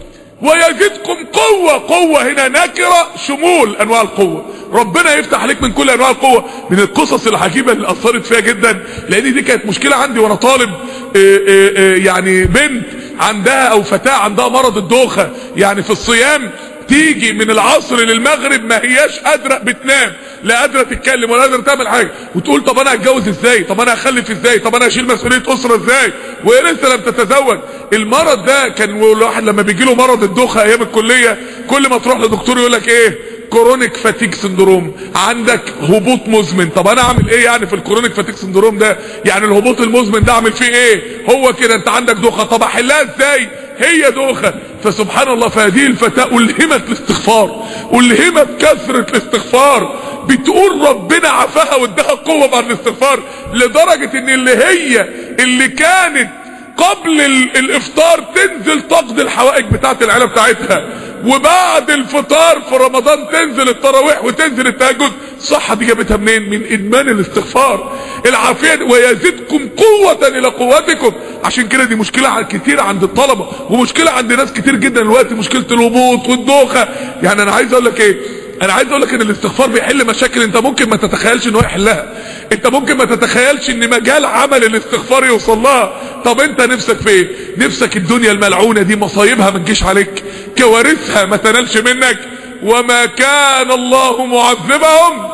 ويزدكم قوة. قوة هنا نكرة شمول انواع القوة. ربنا يفتح عليك من كل انواع القوة. من القصص العجيبة اللي اثرت فيها جدا، لان دي كانت مشكلة عندي وانا طالب. اه اه اه يعني بنت عندها او فتاة عندها مرض الدوخة، يعني في الصيام تيجي من العصر للمغرب ما هياش قادرة بتنام، لا قادرة تتكلم ولا قادرة تعمل حاجة، وتقول طب انا هتجوز ازاي؟ طب انا هخلف ازاي؟ طب انا هشيل مسؤولية اسرة ازاي؟ وهي لسه لم تتزوج. المرض ده كان الواحد لما بيجي له مرض الدوخة ايام الكلية كل ما تروح لدكتور يقول لك ايه؟ كرونيك فاتيك سندروم، عندك هبوط مزمن. طب انا اعمل ايه يعني في الكرونيك فاتيك سندروم ده؟ يعني الهبوط المزمن ده اعمل فيه ايه؟ هو كده انت عندك دوخة، طب احلها ازاي؟ هي دوخة. فسبحان الله فهذه الفتاة ألهمت الاستغفار، ألهمت كثرة الاستغفار، بتقول ربنا عفاها واداها قوة بعد الاستغفار، لدرجة ان اللي هي اللي كانت قبل الافطار تنزل تقضي الحوائج بتاعت العيلة بتاعتها، وبعد الفطار في رمضان تنزل التراويح وتنزل التهجد. الصحة دي جابتها منين؟ من ادمان الاستغفار. العافية ويزيدكم قوة الى قوتكم. عشان كده دي مشكلة كتير عند الطلبة، ومشكلة عند ناس كتير جدا دلوقتي، مشكلة الهبوط والدوخة. يعني انا عايز اقول لك ايه؟ انا عايز اقول لك ان الاستغفار بيحل مشاكل انت ممكن ما تتخيلش ان هو يحلها. انت ممكن ما تتخيلش ان مجال عمل الاستغفار يوصل لها. طب انت نفسك في ايه؟ نفسك الدنيا الملعونة دي مصايبها ما تجيش عليك، كوارثها ما تنالش منك. وما كان الله معذبهم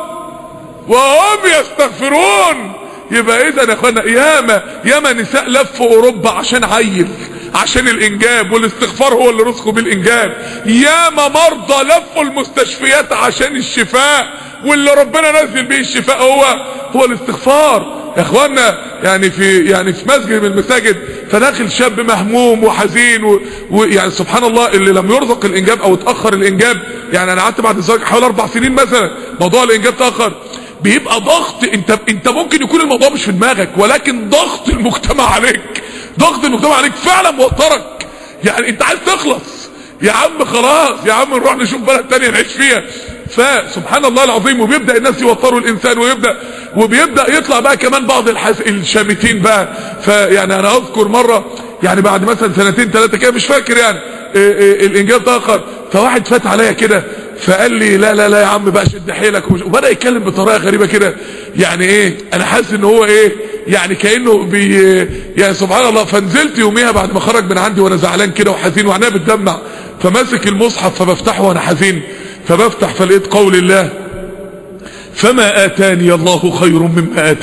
وهم يستغفرون. يبقى اذا يا اخوانا ياما ياما نساء لفوا اوروبا عشان عيل، عشان الانجاب، والاستغفار هو اللي رزقوا بالانجاب. ياما مرضى لفوا المستشفيات عشان الشفاء، واللي ربنا نزل به الشفاء هو هو الاستغفار يا اخوانا. يعني في يعني في مسجد من المساجد فداخل شاب مهموم وحزين، ويعني سبحان الله اللي لم يرزق الانجاب او اتاخر الانجاب. يعني انا قعدت بعد الزواج حوالي اربع سنين مثلا، موضوع الانجاب تاخر. بيبقى ضغط، انت انت ممكن يكون الموضوع مش في دماغك، ولكن ضغط المجتمع عليك، ضغط المجتمع عليك فعلا موترك. يعني انت عايز تخلص يا عم، خلاص يا عم نروح نشوف بلد تانية نعيش فيها. فسبحان الله العظيم، وبيبدأ الناس يوتروا الانسان، ويبدأ وبيبدأ يطلع بقى كمان بعض الحس... الشامتين بقى. فيعني انا اذكر مرة يعني بعد مثلا سنتين ثلاثة كده مش فاكر يعني إيه إيه الانجاب تأخر، فواحد فات عليا كده فقال لي لا لا لا يا عم بقى شد حيلك، وبدأ يتكلم بطريقة غريبة كده. يعني ايه انا حاسس ان هو ايه يعني كأنه بي يعني سبحان الله. فنزلت يوميها بعد ما خرج من عندي وانا زعلان كده وحزين وعينيا بتدمع، فماسك المصحف فبفتحه وانا حزين، فبفتح فلقيت قول الله فما آتاني الله خير مما آتاكم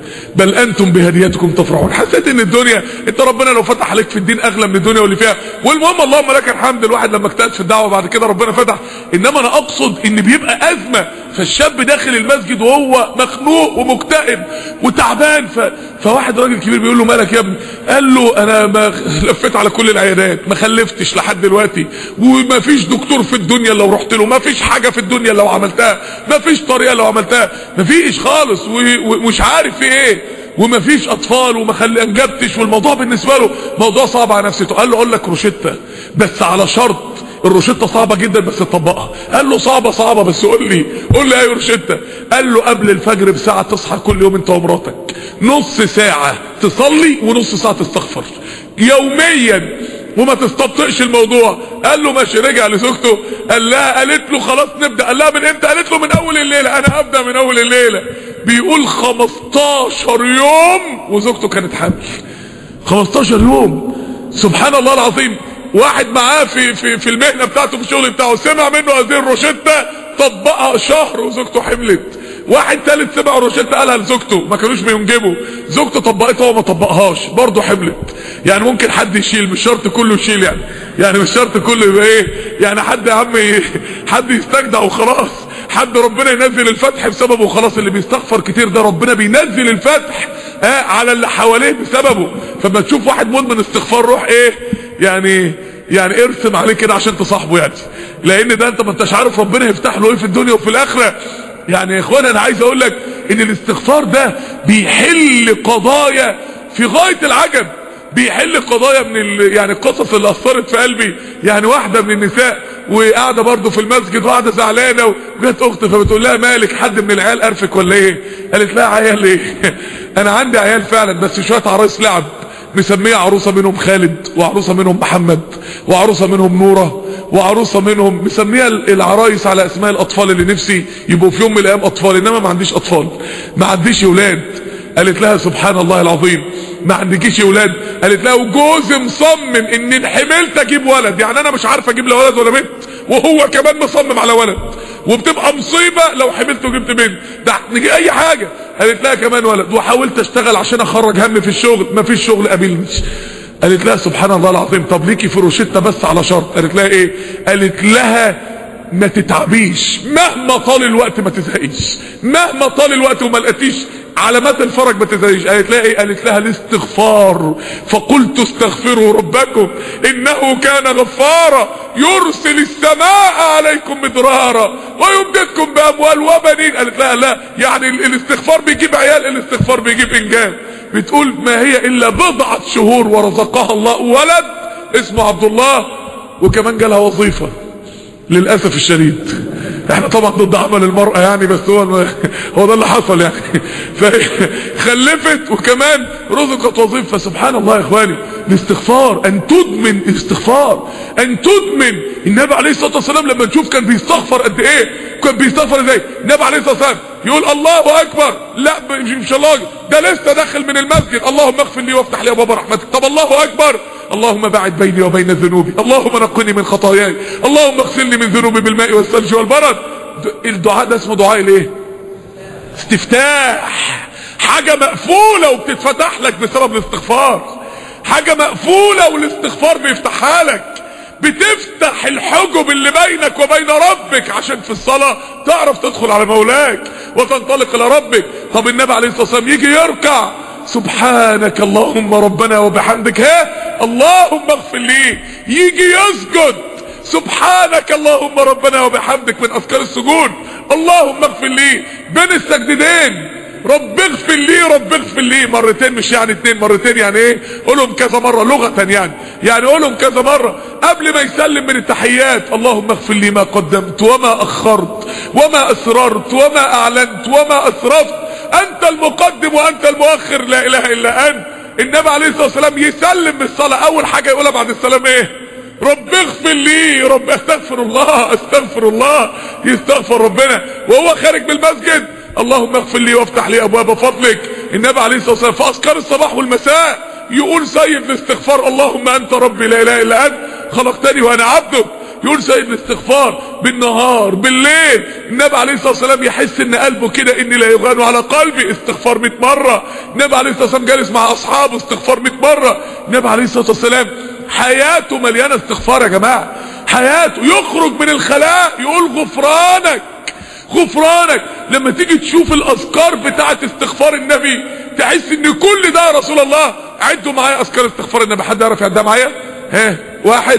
بل انتم بهديتكم تفرحون. حسيت ان الدنيا انت ربنا لو فتح عليك في الدين اغلى من الدنيا واللي فيها، والمهم اللهم لك الحمد الواحد لما اجتهد في الدعوه بعد كده ربنا فتح. انما انا اقصد ان بيبقى ازمه، فالشاب داخل المسجد وهو مخنوق ومكتئب وتعبان، ف... فواحد راجل كبير بيقول له مالك يا ابني؟ قال له انا ما لفيت على كل العيادات، ما خلفتش لحد دلوقتي، وما فيش دكتور في الدنيا لو رحت له، ما فيش حاجه في الدنيا لو عملتها، ما فيش طريقه لو عملتها، ما فيش خالص، ومش عارف في ايه، وما فيش اطفال وما خلي انجبتش، والموضوع بالنسبه له موضوع صعب على نفسيته. قال له اقول لك روشته بس على شرط، الروشته صعبه جدا بس تطبقها. قال له صعبه صعبه بس قول لي قول لي ايه روشته؟ قال له قبل الفجر بساعه تصحى كل يوم انت ومراتك، نص ساعه تصلي ونص ساعه تستغفر يوميا، وما تستبطئش الموضوع. قال له ماشي. رجع لزوجته قال لها، قالت له خلاص نبدا. قال لها من امتى؟ قالت له من اول الليله. انا هبدا من اول الليله. بيقول خمستاشر يوم وزوجته كانت حامل. خمستاشر يوم سبحان الله العظيم. واحد معاه في في في المهنه بتاعته في الشغل بتاعه سمع منه هذه الروشته، طبقها شهر وزوجته حملت. واحد ثالث سمع الروشته قالها لزوجته، ما كانوش بينجبوا، زوجته طبقتها وما طبقهاش برضه حملت. يعني ممكن حد يشيل، مش شرط كله يشيل، يعني يعني مش شرط كله يبقى ايه، يعني حد يا عم حد يستجدع وخلاص، حد ربنا ينزل الفتح بسببه وخلاص. اللي بيستغفر كتير ده ربنا بينزل الفتح اه على اللي حواليه بسببه. فما تشوف واحد مدمن استغفار روح ايه يعني يعني ارسم عليه كده عشان تصاحبه، يعني لان ده انت ما انتش عارف ربنا يفتح له ايه في الدنيا وفي الاخره. يعني يا اخوانا انا عايز اقول لك ان الاستغفار ده بيحل قضايا في غايه العجب، بيحل قضايا من ال... يعني القصص اللي اثرت في قلبي. يعني واحده من النساء وقاعده برضه في المسجد وقاعده زعلانه، وجت اخت فبتقول لها مالك حد من العيال قرفك ولا ايه؟ قالت لها عيال ايه؟ انا عندي عيال فعلا بس شويه عرايس لعب، مسميه عروسه منهم خالد، وعروسه منهم محمد، وعروسه منهم نوره، وعروسه منهم مسميه العرايس على اسماء الاطفال اللي نفسي يبقوا في يوم من الايام اطفال، انما ما عنديش اطفال، ما عنديش اولاد. قالت لها سبحان الله العظيم ما عندكيش اولاد؟ قالت لها وجوزي مصمم ان حملت اجيب ولد، يعني انا مش عارفه اجيب لا ولد ولا بنت، وهو كمان مصمم على ولد، وبتبقى مصيبه لو حملت وجبت بنت، ده نجي اي حاجه. قالت لها كمان ولد، وحاولت اشتغل عشان اخرج هم في الشغل، ما فيش شغل قابلني. قالت لها سبحان الله العظيم طب ليكي في روشته بس على شرط. قالت لها ايه؟ قالت لها ما تتعبيش، مهما طال الوقت ما تزهقيش، مهما طال الوقت وما لقيتيش علامات الفرج ما تزهقيش. قالت لها ايه؟ قالت لها الاستغفار، فقلت استغفروا ربكم انه كان غفارا يرسل السماء عليكم مدرارا ويمددكم باموال وبنين. قالت لها لا، يعني الاستغفار بيجيب عيال، الاستغفار بيجيب انجاب. بتقول ما هي الا بضعة شهور ورزقها الله ولد اسمه عبد الله، وكمان جالها وظيفة للأسف الشديد. احنا طبعا ضد عمل المرأة يعني، بس هو هو ده اللي حصل يعني. فخلفت وكمان رزقت وظيفة. سبحان الله يا اخواني، الاستغفار ان تدمن، الاستغفار ان تدمن. النبي عليه الصلاة والسلام لما نشوف كان بيستغفر قد ايه، كان بيستغفر ازاي. النبي عليه الصلاة والسلام يقول الله اكبر، لا مش الله، ده لسه داخل من المسجد اللهم اغفر لي وافتح لي ابواب رحمتك. طب الله اكبر، اللهم باعد بيني وبين ذنوبي، اللهم نقني من خطاياي، اللهم اغسلني من ذنوبي بالماء والثلج والبرد. الدعاء ده اسمه دعاء الايه؟ استفتاح. حاجة مقفولة وبتتفتح لك بسبب الاستغفار، حاجة مقفولة والاستغفار بيفتحها لك، بتفتح الحجب اللي بينك وبين ربك عشان في الصلاة تعرف تدخل على مولاك وتنطلق الى ربك. طب النبي عليه الصلاة والسلام يجي يركع سبحانك اللهم ربنا وبحمدك، ها اللهم اغفر لي. يجي يسجد سبحانك اللهم ربنا وبحمدك من اذكار السجود، اللهم اغفر لي. بين السجدتين رب اغفر لي رب اغفر لي مرتين، مش يعني اتنين، مرتين يعني ايه؟ قولهم كذا مرة لغة يعني، يعني قولهم كذا مرة قبل ما يسلم من التحيات. اللهم اغفر لي ما قدمت وما اخرت وما اسررت وما اعلنت وما اسرفت، انت المقدم وانت المؤخر، لا اله الا انت. النبي عليه الصلاة والسلام يسلم من الصلاة اول حاجة يقولها بعد السلام ايه؟ رب اغفر لي، رب استغفر الله استغفر الله، يستغفر ربنا. وهو خارج من المسجد اللهم اغفر لي وافتح لي ابواب فضلك. النبي عليه الصلاة والسلام في اذكار الصباح والمساء يقول سيد الاستغفار اللهم انت ربي لا اله الا انت خلقتني وانا عبدك. يقول سيد الاستغفار بالنهار بالليل. النبي عليه الصلاه والسلام يحس ان قلبه كده اني لا يغان على قلبي، استغفار مئة مره. النبي عليه الصلاه والسلام جالس مع اصحابه، استغفار مئة مره. النبي عليه الصلاه والسلام حياته مليانه استغفار يا جماعه، حياته يخرج من الخلاء يقول غفرانك غفرانك. لما تيجي تشوف الاذكار بتاعه استغفار النبي تحس ان كل ده يا رسول الله. عدوا معايا اذكار استغفار النبي، حد يعرف يعدها معايا؟ ها، واحد: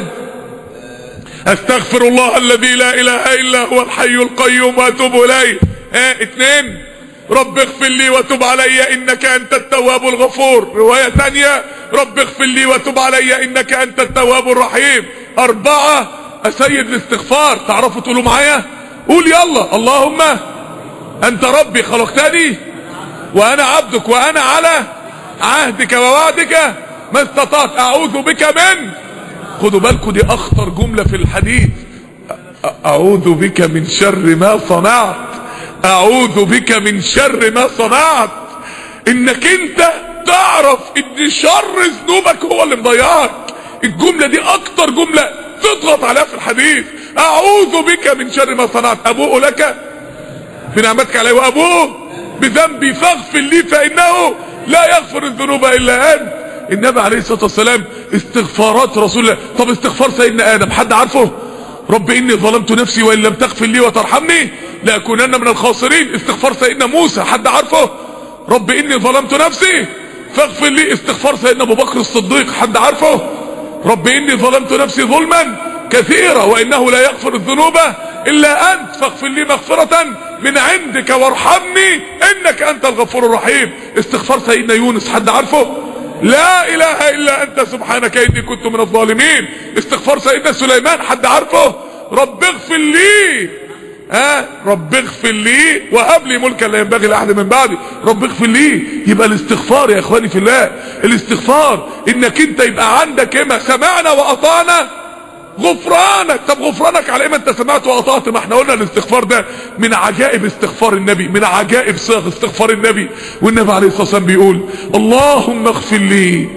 استغفر الله الذي لا اله الا هو الحي القيوم واتوب اليه. ها، اثنين: رب اغفر لي وتب علي انك انت التواب الغفور. روايه ثانيه: رب اغفر لي وتب علي انك انت التواب الرحيم. اربعه: اسيد الاستغفار. تعرفوا تقولوا معايا؟ قول يلا: اللهم انت ربي خلقتني وانا عبدك وانا على عهدك ووعدك ما استطعت اعوذ بك من. خدوا بالكم دي اخطر جملة في الحديث. اعوذ بك من شر ما صنعت، اعوذ بك من شر ما صنعت. انك انت تعرف ان شر ذنوبك هو اللي مضيعك. الجملة دي اكتر جملة تضغط عليها في الحديث. اعوذ بك من شر ما صنعت، ابوء لك في نعمتك علي وابوء بذنبي فاغفر لي فانه لا يغفر الذنوب الا انت. النبي عليه الصلاه والسلام استغفارات رسول الله. طب استغفار سيدنا ادم حد عارفه؟ رب اني ظلمت نفسي وان لم تغفر لي وترحمني لاكونن من الخاسرين. استغفار سيدنا موسى حد عارفه؟ رب اني ظلمت نفسي فاغفر لي. استغفار سيدنا ابو بكر الصديق حد عارفه؟ رب اني ظلمت نفسي ظلما كثيرا وانه لا يغفر الذنوب الا انت فاغفر لي مغفرة من عندك وارحمني انك انت الغفور الرحيم. استغفار سيدنا يونس حد عارفه؟ لا اله الا انت سبحانك اني كنت من الظالمين. استغفار سيدنا سليمان حد عارفه؟ رب اغفر لي، ها، رب اغفر لي وهب لي ملكا لا ينبغي لاحد من بعدي. رب اغفر لي. يبقى الاستغفار يا اخواني في الله، الاستغفار انك انت يبقى عندك ايه؟ سمعنا واطعنا غفرانك. طب غفرانك على ايه ما انت سمعت وقطعت؟ ما احنا قلنا الاستغفار ده من عجائب استغفار النبي، من عجائب صيغ استغفار النبي. والنبي عليه الصلاه والسلام بيقول: اللهم اغفر لي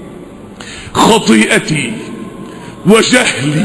خطيئتي وجهلي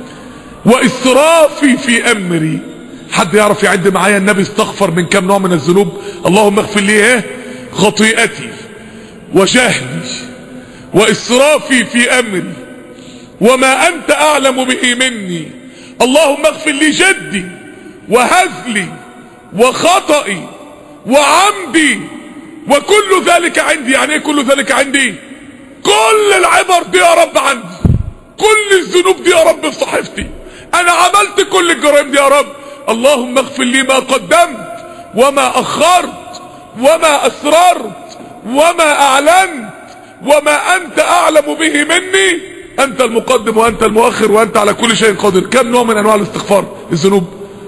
واسرافي في امري. حد يعرف يعد معايا النبي استغفر من كم نوع من الذنوب؟ اللهم اغفر لي ايه؟ خطيئتي وجهلي واسرافي في امري وما انت اعلم به مني. اللهم اغفر لي جدي وهزلي وخطئي وعمدي وكل ذلك عندي. يعني ايه كل ذلك عندي؟ كل العبر دي يا رب عندي، كل الذنوب دي يا رب في صحيفتي، انا عملت كل الجرائم دي يا رب. اللهم اغفر لي ما قدمت وما اخرت وما اسررت وما اعلنت وما انت اعلم به مني. انت المقدم وانت المؤخر وانت على كل شيء قادر. كم نوع من انواع الاستغفار؟ الذنوب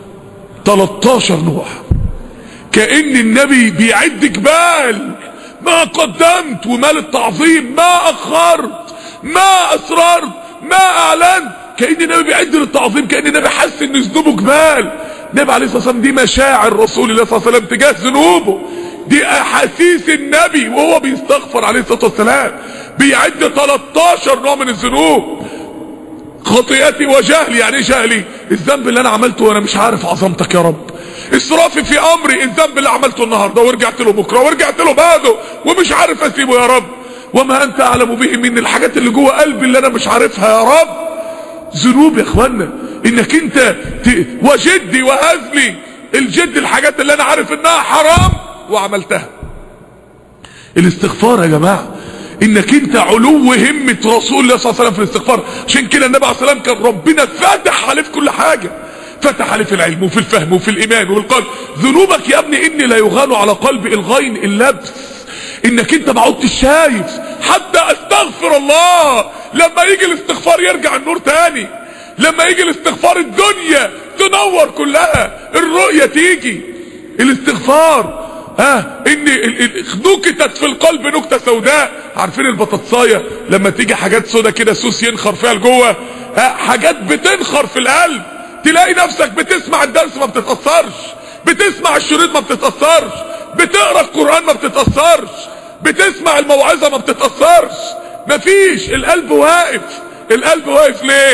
تلتاشر نوع. كأن النبي بيعد جبال، ما قدمت ومال التعظيم، ما اخرت، ما اسررت، ما اعلنت. كأن النبي بيعد للتعظيم، كأن النبي حس ان ذنوبه جبال. النبي عليه الصلاه والسلام دي مشاعر رسول الله صلى الله عليه وسلم تجاه ذنوبه، دي احاسيس النبي وهو بيستغفر عليه الصلاه والسلام. بيعد تلتاشر نوع من الذنوب. خطيئتي وجهلي. يعني ايه جهلي؟ الذنب اللي انا عملته وانا مش عارف عظمتك يا رب. اسرافي في امري، الذنب اللي عملته النهارده ورجعت له بكره ورجعت له بعده ومش عارف اسيبه يا رب. وما انت اعلم به من الحاجات اللي جوه قلبي اللي انا مش عارفها يا رب. ذنوب يا اخوانا انك انت ت... وجدي وهزلي. الجد الحاجات اللي انا عارف انها حرام وعملتها. الاستغفار يا جماعه انك انت علو همة رسول الله صلى الله عليه وسلم في الاستغفار. عشان كده النبي عليه الصلاه والسلام كان ربنا فاتح عليه في كل حاجه، فتح عليه في العلم وفي الفهم وفي الايمان وفي القلب. ذنوبك يا ابني اني لا يغان على قلبي الغين اللبس، انك انت ما عدتش شايف حتى استغفر الله. لما يجي الاستغفار يرجع النور تاني، لما يجي الاستغفار الدنيا تنور كلها، الرؤية تيجي. الاستغفار ها ان نكتت في القلب نكتة سوداء. عارفين البطاطساية لما تيجي حاجات سوداء كده سوس ينخر فيها لجوه، ها حاجات بتنخر في القلب. تلاقي نفسك بتسمع الدرس ما بتتأثرش، بتسمع الشريط ما بتتأثرش، بتقرأ القرآن ما بتتأثرش، بتسمع الموعظة ما بتتأثرش. مفيش، القلب واقف. القلب واقف ليه؟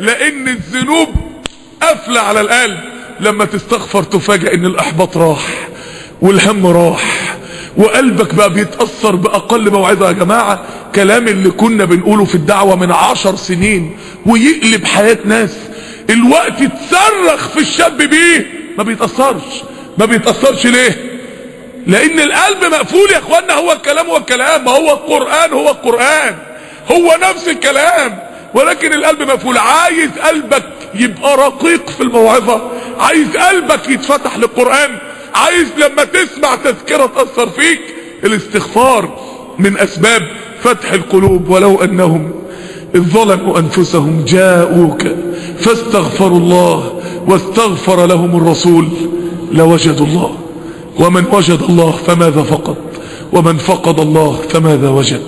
لان الذنوب قافله على القلب. لما تستغفر تفاجئ ان الاحباط راح والهم راح وقلبك بقى بيتأثر بأقل موعظة. يا جماعة كلام اللي كنا بنقوله في الدعوة من عشر سنين ويقلب حياة ناس الوقت تصرخ في الشاب بيه ما بيتأثرش. ما بيتأثرش ليه؟ لان القلب مقفول يا اخوانا. هو الكلام هو الكلام، ما هو القرآن هو القرآن، هو نفس الكلام، ولكن القلب مقفول. عايز قلبك يبقى رقيق في الموعظة، عايز قلبك يتفتح للقرآن، عايز لما تسمع تذكرة تأثر فيك. الاستغفار من اسباب فتح القلوب. ولو انهم اذ ظلموا انفسهم جاءوك فاستغفروا الله واستغفر لهم الرسول لوجدوا الله. ومن وجد الله فماذا فقد، ومن فقد الله فماذا وجد.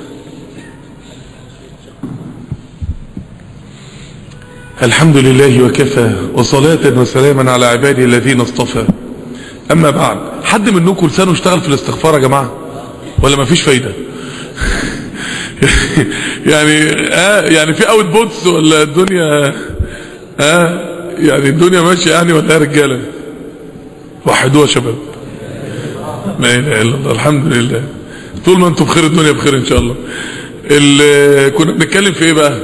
الحمد لله وكفى وصلاة وسلاما على عباده الذين اصطفى. اما بعد، حد منكم لسانه اشتغل في الاستغفار يا جماعة ولا ما فيش فايدة؟ يعني اه يعني في اوت بوتس ولا الدنيا اه يعني الدنيا ماشية يعني ولا يا رجالة؟ وحدوها شباب. ما اله الا الله. الحمد لله. طول ما انتم بخير الدنيا بخير ان شاء الله. اللي كنا بنتكلم في ايه بقى؟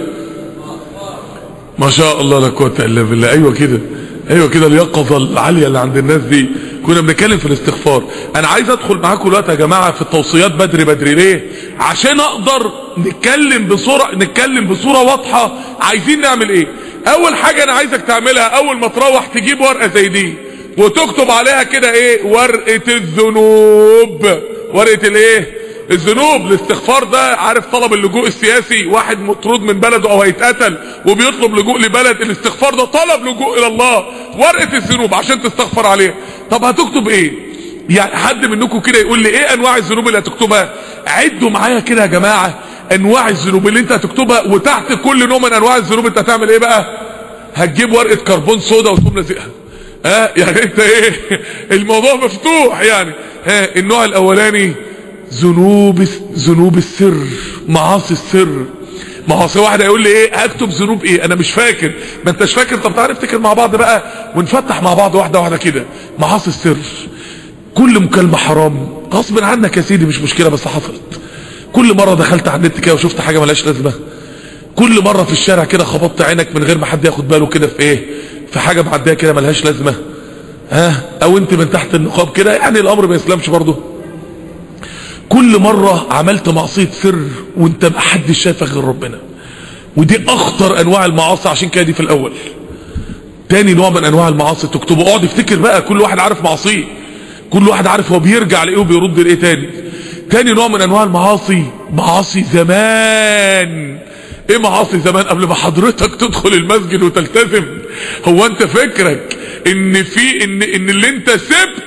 ما شاء الله لا قوه الا بالله. ايوه كده، ايوه كده اليقظه العاليه اللي عند الناس دي. كنا بنتكلم في الاستغفار. انا عايز ادخل معاكم دلوقتي يا جماعه في التوصيات بدري بدري. ليه؟ عشان اقدر نتكلم بصوره نتكلم بصوره واضحه. عايزين نعمل ايه؟ اول حاجه انا عايزك تعملها اول ما تروح تجيب ورقه زي دي وتكتب عليها كده ايه؟ ورقه الذنوب. ورقه الايه؟ الذنوب. الاستغفار ده عارف طلب اللجوء السياسي، واحد مطرود من بلده او هيتقتل وبيطلب لجوء لبلد. الاستغفار ده طلب لجوء الى الله. ورقه الذنوب عشان تستغفر عليها. طب هتكتب ايه؟ يعني حد منكم كده يقول لي ايه انواع الذنوب اللي هتكتبها؟ عدوا معايا كده يا جماعه انواع الذنوب اللي انت هتكتبها، وتحت كل نوع من انواع الذنوب انت هتعمل ايه بقى؟ هتجيب ورقه كربون صودا وتقوم لازقها. ها يعني انت ايه؟ الموضوع مفتوح يعني. ها النوع الاولاني ذنوب ذنوب السر، معاصي السر. معاصي. واحد هيقول لي ايه هكتب ذنوب ايه؟ انا مش فاكر. ما انتش فاكر؟ طب تعالى نفتكر مع بعض بقى ونفتح مع بعض واحده واحده كده. معاصي السر، كل مكالمه حرام غصب عنك يا سيدي مش مشكله بس حصلت. كل مره دخلت على النت كده وشفت حاجه ملهاش لازمه. كل مره في الشارع كده خبطت عينك من غير ما حد ياخد باله كده في ايه؟ في حاجه معديه كده ملهاش لازمه. ها او انت من تحت النقاب كده، يعني الامر ما يسلمش برضه. كل مرة عملت معصية سر وانت ما حدش شايفك غير ربنا، ودي اخطر انواع المعاصي. عشان كده دي في الاول. تاني نوع من انواع المعاصي تكتبه. اقعد افتكر بقى، كل واحد عارف معصيه، كل واحد عارف هو بيرجع لايه وبيرد لايه. تاني تاني نوع من انواع المعاصي معاصي زمان. ايه معاصي زمان؟ قبل ما حضرتك تدخل المسجد وتلتزم. هو انت فكرك ان في ان ان اللي انت سبت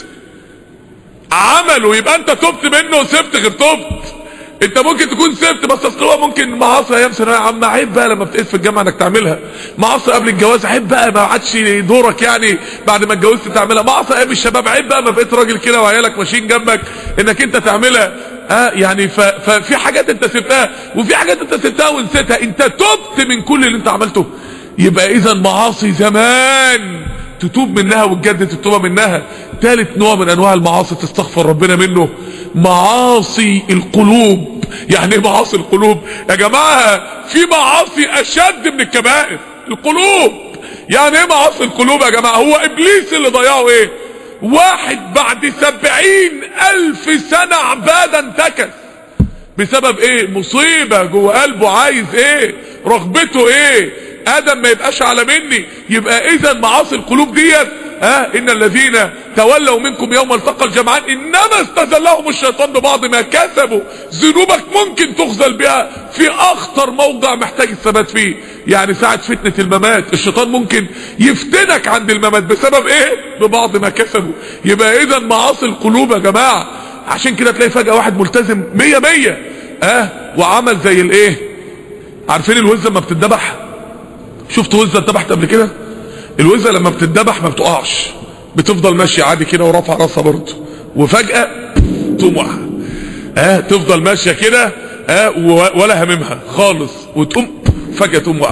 عمله يبقى انت تبت منه وسبت غير تبت؟ انت ممكن تكون سبت بس اصل ممكن معاصي ايام ثانويه عامه عيب بقى لما بتقف في الجامعه انك تعملها. معاصي قبل الجواز عيب بقى ما عادش دورك يعني بعد ما اتجوزت تعملها. معاصي ايام الشباب عيب بقى ما بقيت راجل كده وعيالك ماشيين جنبك انك انت تعملها. اه يعني ففي حاجات انت سبتها وفي حاجات انت سبتها ونسيتها. انت تبت من كل اللي انت عملته. يبقى اذا معاصي زمان تتوب منها وتجدد التوبه منها. ثالث نوع من انواع المعاصي تستغفر ربنا منه معاصي القلوب. يعني ايه معاصي القلوب يا جماعه؟ في معاصي اشد من الكبائر القلوب. يعني ايه معاصي القلوب يا جماعه؟ هو ابليس اللي ضيعه ايه؟ واحد بعد سبعين الف سنه عباده انتكس بسبب ايه؟ مصيبه جوه قلبه. عايز ايه؟ رغبته ايه؟ ادم ما يبقاش على مني. يبقى اذا معاصي القلوب ديت ها ان الذين تولوا منكم يوم التقى الجمعان انما استزلهم الشيطان ببعض ما كسبوا. ذنوبك ممكن تخذل بها في اخطر موضع محتاج الثبات فيه. يعني ساعة فتنة الممات الشيطان ممكن يفتنك عند الممات بسبب ايه؟ ببعض ما كسبوا. يبقى اذا معاصي القلوب يا جماعة. عشان كده تلاقي فجأة واحد ملتزم مية مية اه وعمل زي الايه؟ عارفين الوزة لما بتتذبح؟ شفت وزة اتذبحت قبل كده؟ الوزة لما بتتذبح ما بتقعش، بتفضل ماشية عادي كده ورافع راسها برضه، وفجأة تقوم واقعة. اه تفضل ماشية كده اه ولا هممها خالص، وتقوم فجأة تقوم واقعة.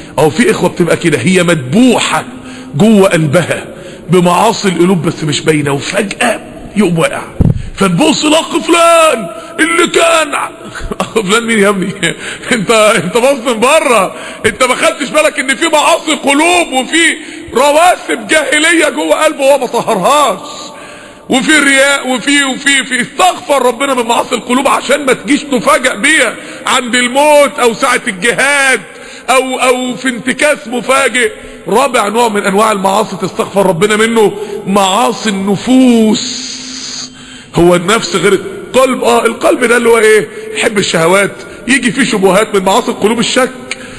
او في اخوة بتبقى كده، هي مدبوحة جوه قلبها بمعاصي القلوب بس مش باينة، وفجأة يقوم واقع. فنبص لاخ فلان اللي كان فلان مين يا ابني؟ انت انت بص من بره، انت ما خدتش بالك ان في معاصي قلوب وفي رواسب جاهليه جوه قلبه وهو ما طهرهاش، وفي رياء وفي وفي في استغفر ربنا من معاصي القلوب عشان ما تجيش تفاجأ بيها عند الموت او ساعه الجهاد او او في انتكاس مفاجئ. رابع نوع من انواع المعاصي تستغفر ربنا منه معاصي النفوس. هو النفس غير القلب. اه القلب ده اللي هو ايه؟ يحب الشهوات، يجي فيه شبهات من معاصي القلوب، الشك،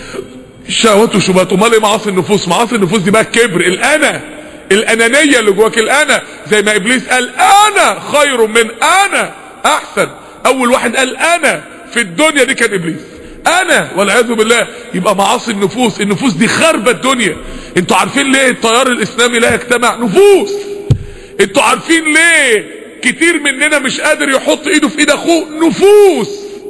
الشهوات وشبهات. امال ايه معاصي النفوس؟ معاصي النفوس دي بقى الكبر، الانا، الانانيه اللي جواك، الانا، زي ما ابليس قال انا خير من انا احسن. اول واحد قال انا في الدنيا دي كان ابليس، انا والعياذ بالله. يبقى معاصي النفوس، النفوس دي خربة الدنيا. انتوا عارفين ليه التيار الاسلامي لا يجتمع؟ نفوس. انتوا عارفين ليه كتير مننا مش قادر يحط ايده في ايد اخوه؟ نفوس،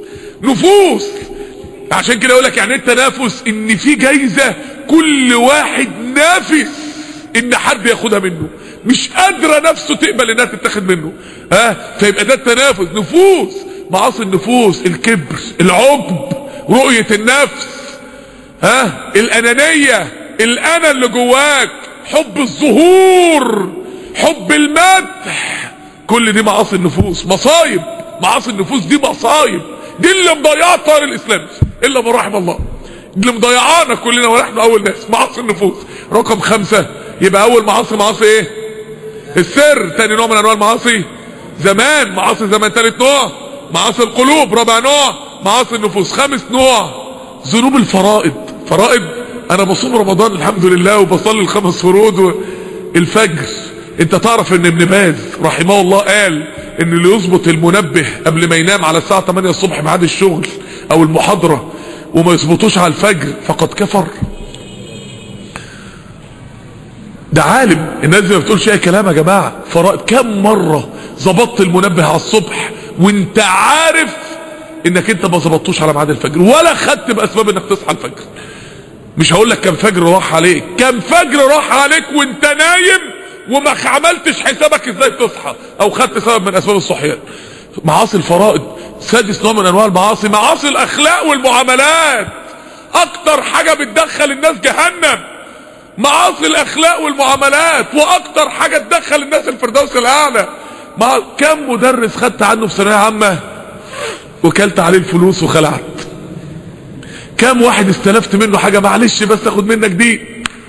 نفوس. عشان كده اقول لك يعني ايه التنافس؟ ان في جايزة كل واحد نافس ان حد ياخدها منه، مش قادرة نفسه تقبل انها تتاخد منه. ها، فيبقى ده التنافس. نفوس، معاصي النفوس، الكبر، العجب، رؤية النفس، ها، الانانية، الانا اللي جواك، حب الظهور، حب المدح، كل دي معاصي النفوس، مصايب. معاصي النفوس دي مصايب، دي اللي مضيعه الطيار الاسلامي الا من رحم الله، دي اللي مضيعانا كلنا ونحن اول ناس. معاصي النفوس. رقم خمسة، يبقى اول معاصي معاصي ايه؟ السر. تاني نوع من انواع المعاصي زمان، معاصي زمان. تالت نوع معاصي القلوب. رابع نوع معاصي النفوس. خامس نوع ذنوب الفرائض. فرائض، انا بصوم رمضان الحمد لله وبصلي الخمس فروض والفجر. انت تعرف ان ابن باز رحمه الله قال ان اللي يظبط المنبه قبل ما ينام على الساعة تمانية الصبح ميعاد الشغل او المحاضرة وما يظبطوش على الفجر فقد كفر. ده عالم، الناس دي ما بتقولش اي كلام يا جماعة. فرائض. كم مرة ظبطت المنبه على الصبح وانت عارف انك انت ما ظبطتوش على ميعاد الفجر ولا خدت باسباب انك تصحى الفجر؟ مش هقول لك كم فجر راح عليك، كم فجر راح عليك وانت نايم وما عملتش حسابك ازاي تصحى او خدت سبب من اسباب الصحيان. معاصي الفرائض. سادس نوع من انواع المعاصي معاصي الاخلاق والمعاملات. اكتر حاجة بتدخل الناس جهنم معاصي الاخلاق والمعاملات، واكتر حاجة تدخل الناس الفردوس الاعلى. مع كم مدرس خدت عنه في ثانويه عامه وكلت عليه الفلوس وخلعت؟ كم واحد استلفت منه حاجه معلش بس اخد منك دي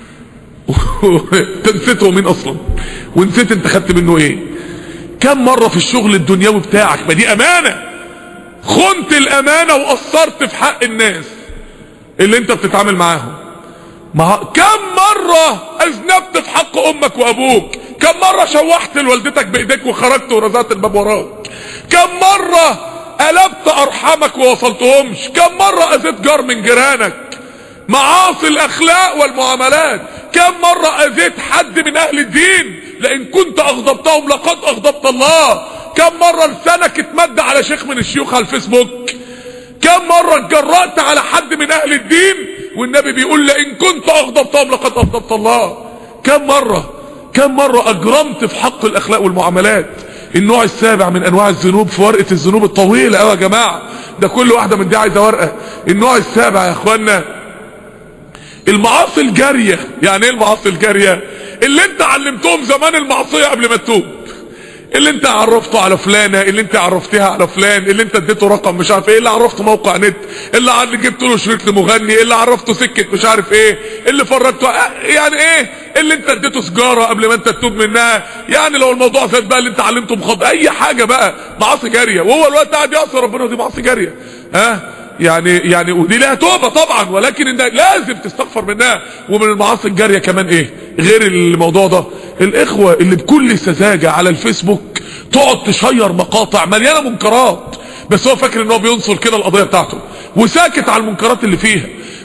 تنسيته مين اصلا ونسيت انت خدت منه ايه؟ كم مره في الشغل الدنيوي بتاعك، ما دي امانه، خنت الامانه وقصرت في حق الناس اللي انت بتتعامل معاهم؟ مع كم مرة اذنبت في حق امك وابوك؟ كم مرة شوحت لوالدتك بايديك وخرجت ورزعت الباب وراك؟ كم مرة قلبت ارحامك ووصلتهمش؟ كم مرة اذيت جار من جيرانك؟ معاصي الاخلاق والمعاملات. كم مرة اذيت حد من اهل الدين؟ لان كنت اغضبتهم لقد اغضبت الله. كم مرة لسانك اتمد على شيخ من الشيوخ على الفيسبوك؟ كم مرة اتجرأت على حد من اهل الدين والنبي بيقول لئن كنت اغضبتهم لقد اغضبت الله؟ كم مرة كم مرة اجرمت في حق الاخلاق والمعاملات. النوع السابع من انواع الذنوب في ورقة الذنوب الطويلة قوي يا جماعة، ده كل واحدة من دي عايزة ورقة. النوع السابع يا اخوانا المعاصي الجارية. يعني ايه المعاصي الجارية؟ اللي انت علمتهم زمان المعصية قبل ما تتوب، اللي انت عرفته على فلانة، اللي انت عرفتها على فلان، اللي انت اديته رقم مش عارف ايه، اللي عرفته موقع نت، اللي جبت له شريك لمغني، اللي عرفته سكة مش عارف ايه، اللي فرجته يعني ايه، اللي انت اديته سجارة قبل ما انت تتوب منها. يعني لو الموضوع زاد بقى اللي انت علمته مخاطر، اي حاجة بقى معاصي جارية، وهو الوقت قاعد يعصي ربنا ودي معاصي جارية. ها يعني يعني ودي لها توبة طبعا، ولكن انت لازم تستغفر منها. ومن المعاصي الجارية كمان ايه غير الموضوع ده؟ الاخوة اللي بكل سذاجة على الفيسبوك تقعد تشير مقاطع مليانة منكرات، بس هو فاكر ان هو بينصر كده القضية بتاعته وساكت على المنكرات اللي فيها،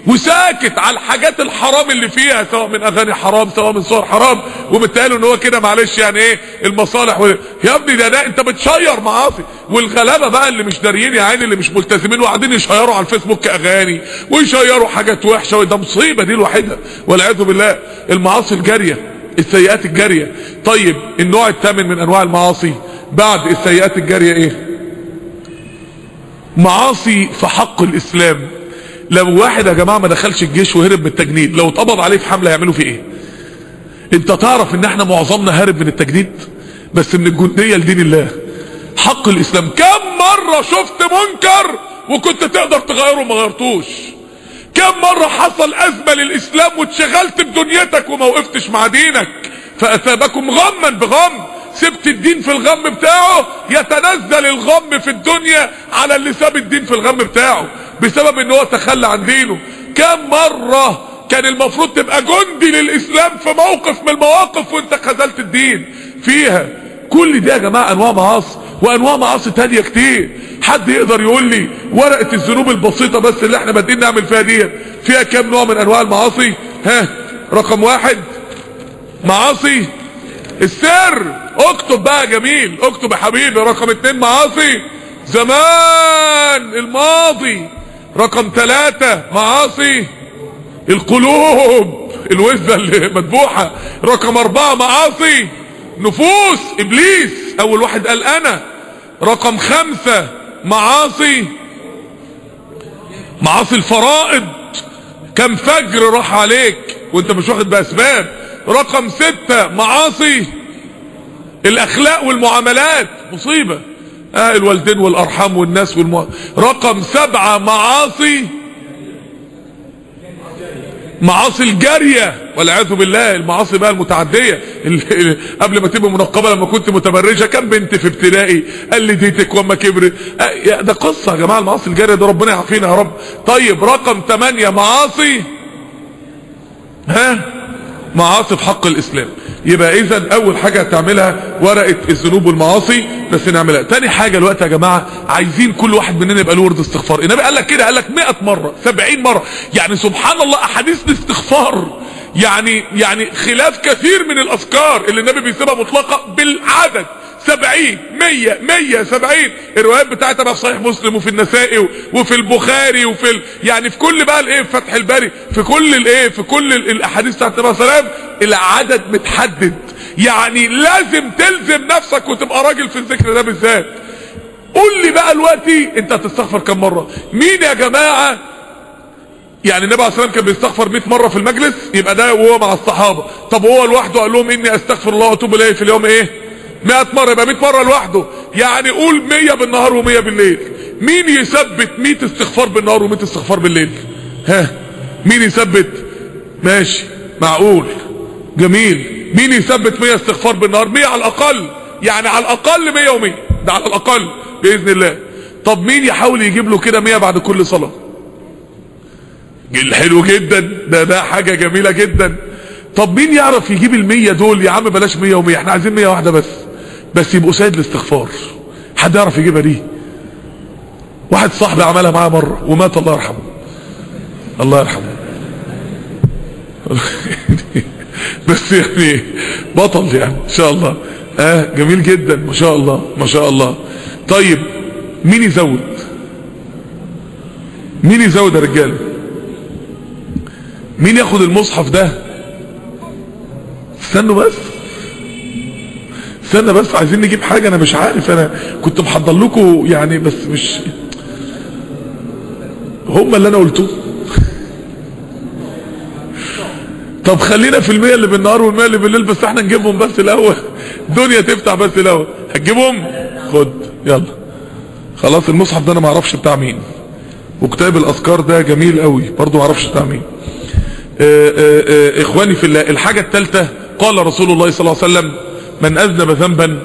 وساكت على الحاجات الحرام اللي فيها، سواء من اغاني حرام سواء من صور حرام، وبالتالي ان هو كده معلش يعني ايه المصالح و... يا ابني ده ده انت بتشير معاصي. والغلابه بقى اللي مش داريين يا عيني، اللي مش ملتزمين وقاعدين يشيروا على الفيسبوك اغاني ويشيروا حاجات وحشه، وده مصيبه دي الوحيده والعياذ بالله. المعاصي الجاريه، السيئات الجاريه. طيب النوع الثامن من انواع المعاصي بعد السيئات الجاريه ايه؟ معاصي في حق الاسلام. لو واحد يا جماعه ما دخلش الجيش وهرب من التجنيد، لو اتقبض عليه في حمله يعملوا فيه ايه؟ انت تعرف ان احنا معظمنا هارب من التجنيد بس من الجنديه لدين الله. حق الاسلام، كم مره شفت منكر وكنت تقدر تغيره وما غيرتوش؟ كم مره حصل ازمه للاسلام واتشغلت بدنيتك وما وقفتش مع دينك فاثابكم غما بغم؟ سبت الدين في الغم بتاعه، يتنزل الغم في الدنيا على اللي ساب الدين في الغم بتاعه بسبب ان هو تخلى عن دينه. كم مرة كان المفروض تبقى جندي للاسلام في موقف من المواقف وانت خذلت الدين فيها. كل دي يا جماعة انواع معاصي، وانواع معاصي تانية كتير. حد يقدر يقول لي ورقة الذنوب البسيطة بس اللي احنا بادئين نعمل فيها دي فيها كم نوع من انواع المعاصي؟ ها، رقم واحد معاصي السر، اكتب بقى جميل، اكتب يا حبيبي. رقم اتنين معاصي زمان الماضي. رقم ثلاثة معاصي القلوب، الوزة اللي مدبوحة. رقم اربعة معاصي نفوس ابليس، اول واحد قال انا. رقم خمسة معاصي معاصي الفرائض، كم فجر راح عليك وانت مش واخد باسباب. رقم ستة معاصي الاخلاق والمعاملات، مصيبة، اه الوالدين والارحام والناس والمع... رقم سبعة معاصي معاصي الجارية والعياذ بالله. المعاصي بقى المتعدية اللي قبل ما تبقى منقبة لما كنت متبرجة كان بنت في ابتدائي قال لي ديتك وما كبرت، اه ده قصة يا جماعة. المعاصي الجارية ده ربنا يعافينا يا رب. طيب رقم ثمانية معاصي ها معاصي في حق الاسلام. يبقى اذا اول حاجة هتعملها ورقة الذنوب والمعاصي بس نعملها. تاني حاجة الوقت يا جماعة عايزين كل واحد مننا يبقى له ورد استغفار. النبي قال لك كده، قال لك مئة مرة سبعين مرة، يعني سبحان الله احاديث الاستغفار يعني يعني خلاف كثير من الاذكار اللي النبي بيسيبها مطلقة بالعدد. سبعين مية مية سبعين الروايات بتاعتها بقى في صحيح مسلم وفي النسائي وفي البخاري وفي ال... يعني في كل بقى الايه، فتح الباري، في كل الايه، في كل الاحاديث بتاعت النبي صلى الله عليه وسلم العدد متحدد. يعني لازم تلزم نفسك وتبقى راجل في الذكر ده بالذات. قول لي بقى دلوقتي انت هتستغفر كم مرة؟ مين يا جماعة يعني النبي عليه الصلاه والسلام كان بيستغفر مئة مرة في المجلس؟ يبقى ده وهو مع الصحابة. طب هو لوحده قال لهم اني استغفر الله واتوب اليه في اليوم ايه مئة مرة، يبقى مئة مرة لوحده. يعني قول مية بالنهار ومية بالليل. مين يثبت مئة استغفار بالنهار ومئة استغفار بالليل؟ ها مين يثبت؟ ماشي معقول جميل. مين يثبت مية استغفار بالنهار؟ مية على الاقل، يعني على الاقل مية ومية، ده على الاقل باذن الله. طب مين يحاول يجيب له كده مية بعد كل صلاة؟ حلو جدا، ده ده حاجة جميلة جدا. طب مين يعرف يجيب المية دول؟ يا عم بلاش مية ومية، احنا عايزين مية واحدة بس بس يبقوا سيد الاستغفار. حد يعرف يجيبها دي؟ واحد صاحبي عملها معاه مرة ومات الله يرحمه، الله يرحمه بس يعني بطل يعني ان شاء الله. اه جميل جدا ما شاء الله ما شاء الله. طيب مين يزود؟ مين يزود يا رجاله؟ مين ياخد المصحف ده؟ استنوا بس استنى بس عايزين نجيب حاجة. انا مش عارف، انا كنت محضر لكم يعني بس مش هم اللي انا قلته. طب خلينا في المية اللي بالنهار والمية اللي بالليل بس احنا نجيبهم بس الاول، الدنيا تفتح بس الاول. هتجيبهم؟ خد يلا. خلاص المصحف ده انا معرفش بتاع مين، وكتاب الاذكار ده جميل قوي برضو معرفش بتاع مين. اه اه اه اخواني في الله، الحاجة الثالثة قال رسول الله صلى الله عليه وسلم من اذنب ذنبا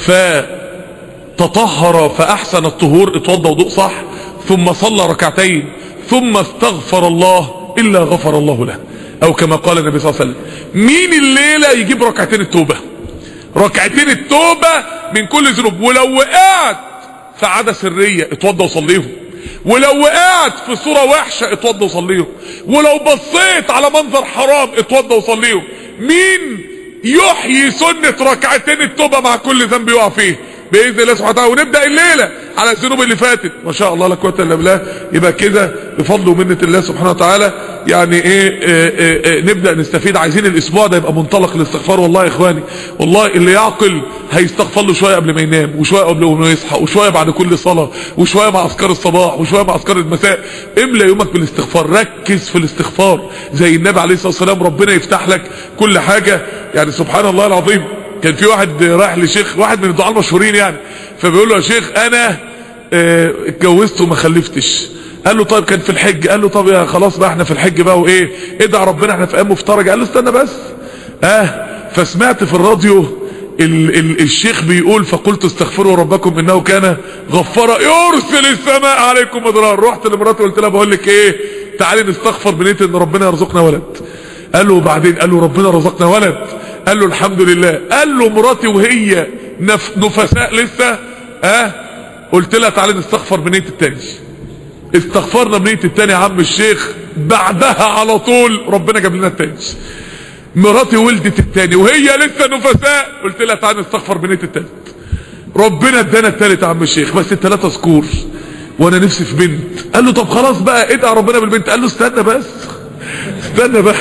فتطهر فاحسن الطهور، اتوضى وضوء صح، ثم صلى ركعتين ثم استغفر الله الا غفر الله له، او كما قال النبي صلى الله عليه وسلم. مين الليلة يجيب ركعتين التوبة؟ ركعتين التوبة من كل ذنوب. ولو وقعت في عادة سرية اتوضى وصليهم. ولو وقعت في صورة وحشة اتوضى وصليهم، ولو بصيت على منظر حرام اتوضى وصليهم. مين يحيي سنة ركعتين التوبة مع كل ذنب يقع فيه باذن الله سبحانه وتعالى، ونبدا الليله على الذنوب اللي فاتت. ما شاء الله لا قوه الا بالله. يبقى كده بفضل ومنه الله سبحانه وتعالى يعني ايه, إيه, إيه, إيه نبدا نستفيد. عايزين الاسبوع ده يبقى منطلق الاستغفار. والله يا اخواني والله اللي يعقل هيستغفر له شويه قبل ما ينام، وشويه قبل ما يصحى، وشويه بعد كل صلاه، وشويه مع اذكار الصباح، وشويه مع اذكار المساء. املى يومك بالاستغفار، ركز في الاستغفار زي النبي عليه الصلاه والسلام. ربنا يفتح لك كل حاجه. يعني سبحان الله العظيم. كان في واحد رايح لشيخ، واحد من الدعاة المشهورين يعني، فبيقول له يا شيخ انا اه اتجوزت وما خلفتش. قال له طيب كان في الحج. قال له طب يا خلاص بقى احنا في الحج بقى وايه ادعى ربنا احنا في ايام مفترجه. قال له استنى بس اه فسمعت في الراديو ال ال الشيخ بيقول فقلت استغفروا ربكم انه كان غفارا يرسل السماء عليكم مدرار. رحت لمراتي قلت لها بقول لك ايه تعالي نستغفر بنيه ان ربنا يرزقنا ولد. قال له وبعدين؟ قال له ربنا رزقنا ولد. قال له الحمد لله. قال له مراتي وهي نف نفساء لسه اه قلت لها تعالي نستغفر بنيه التاني. استغفرنا بنيه التاني يا عم الشيخ، بعدها على طول ربنا جاب لنا التاني. مراتي ولدت التاني وهي لسه نفساء، قلت لها تعالي نستغفر بنيه التالت. ربنا ادانا التالت يا عم الشيخ، بس التلاته سكور وانا نفسي في بنت. قال له طب خلاص بقى ادعي ربنا بالبنت. قال له استنى بس استنى بس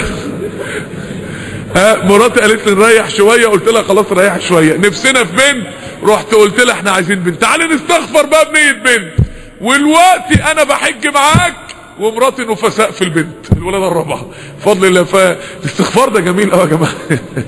ها مراتي قالت لي نريح شويه، قلت لها خلاص ريح شويه، نفسنا في بنت. رحت قلت لها احنا عايزين بنت، تعالي نستغفر بقى بنيه بنت. والوقت انا بحج معاك ومراتي نفساء في البنت الولاده الرابعه بفضل الله. فالاستغفار ده جميل قوي يا جماعه.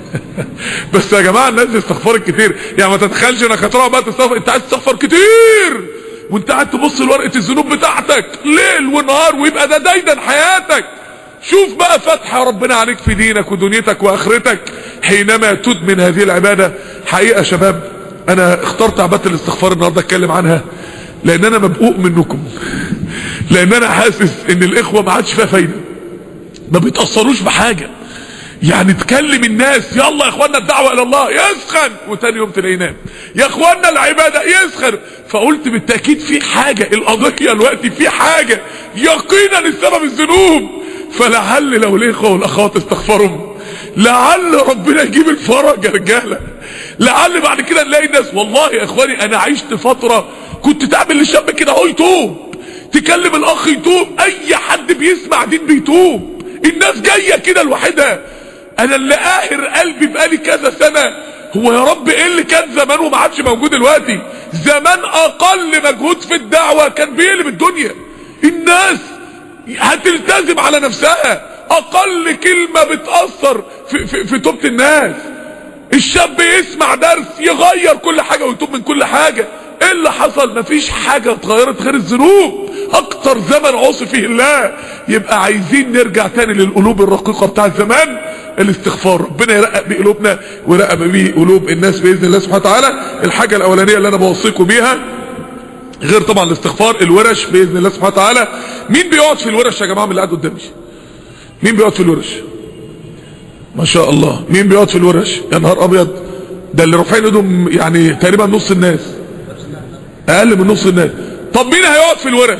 بس يا جماعه الناس استغفرت كتير، يعني ما تتخيلش انك هتروح بقى تستغفر. انت عايز تستغفر كتير وانت قاعد تبص لورقه الذنوب بتاعتك ليل ونهار، ويبقى ده دايدا حياتك. شوف بقى فتح ربنا عليك في دينك ودنيتك واخرتك حينما تدمن هذه العبادة. حقيقة شباب انا اخترت عبادة الاستغفار النهاردة اتكلم عنها لان انا مبقوق منكم، لان انا حاسس ان الاخوة ما عادش فيها فايدة، ما بيتأثروش بحاجة. يعني تكلم الناس يلا يا اخوانا الدعوة الى الله يسخن، وتاني يوم تلاقيه نام. يا اخوانا العبادة يسخن. فقلت بالتأكيد في حاجة، القضية الوقت في حاجة يقينا السبب الذنوب. فلعل لو الاخوه والاخوات استغفروا لعل ربنا يجيب الفرج يا رجاله. لعل بعد كده نلاقي الناس. والله يا اخواني انا عشت فتره كنت تعمل للشاب كده اهو يتوب، تكلم الاخ يتوب، اي حد بيسمع دين بيتوب. الناس جايه كده لوحدها. انا اللي قاهر قلبي بقالي كذا سنه هو يا رب ايه اللي كان زمان وما عادش موجود دلوقتي. زمان اقل مجهود في الدعوه كان بيقلب الدنيا. الناس هتلتزم على نفسها، اقل كلمة بتأثر في, في, في توبة الناس. الشاب يسمع درس يغير كل حاجة ويتوب من كل حاجة. ايه اللي حصل؟ مفيش حاجة اتغيرت غير الذنوب. اكتر زمن عصي فيه الله. يبقى عايزين نرجع تاني للقلوب الرقيقة بتاع زمان. الاستغفار ربنا يرقق بقلوبنا ويرقق بيه قلوب الناس باذن الله سبحانه وتعالى. الحاجة الاولانية اللي انا بوصيكم بيها غير طبعا الاستغفار الورش باذن الله سبحانه وتعالى. مين بيقعد في الورش يا جماعه من اللي قاعد قدامي؟ مين بيقعد في الورش؟ ما شاء الله. مين بيقعد في الورش؟ يا نهار ابيض، ده اللي رافعين ايدهم يعني تقريبا نص الناس، اقل من نص الناس. طب مين هيقعد في الورش؟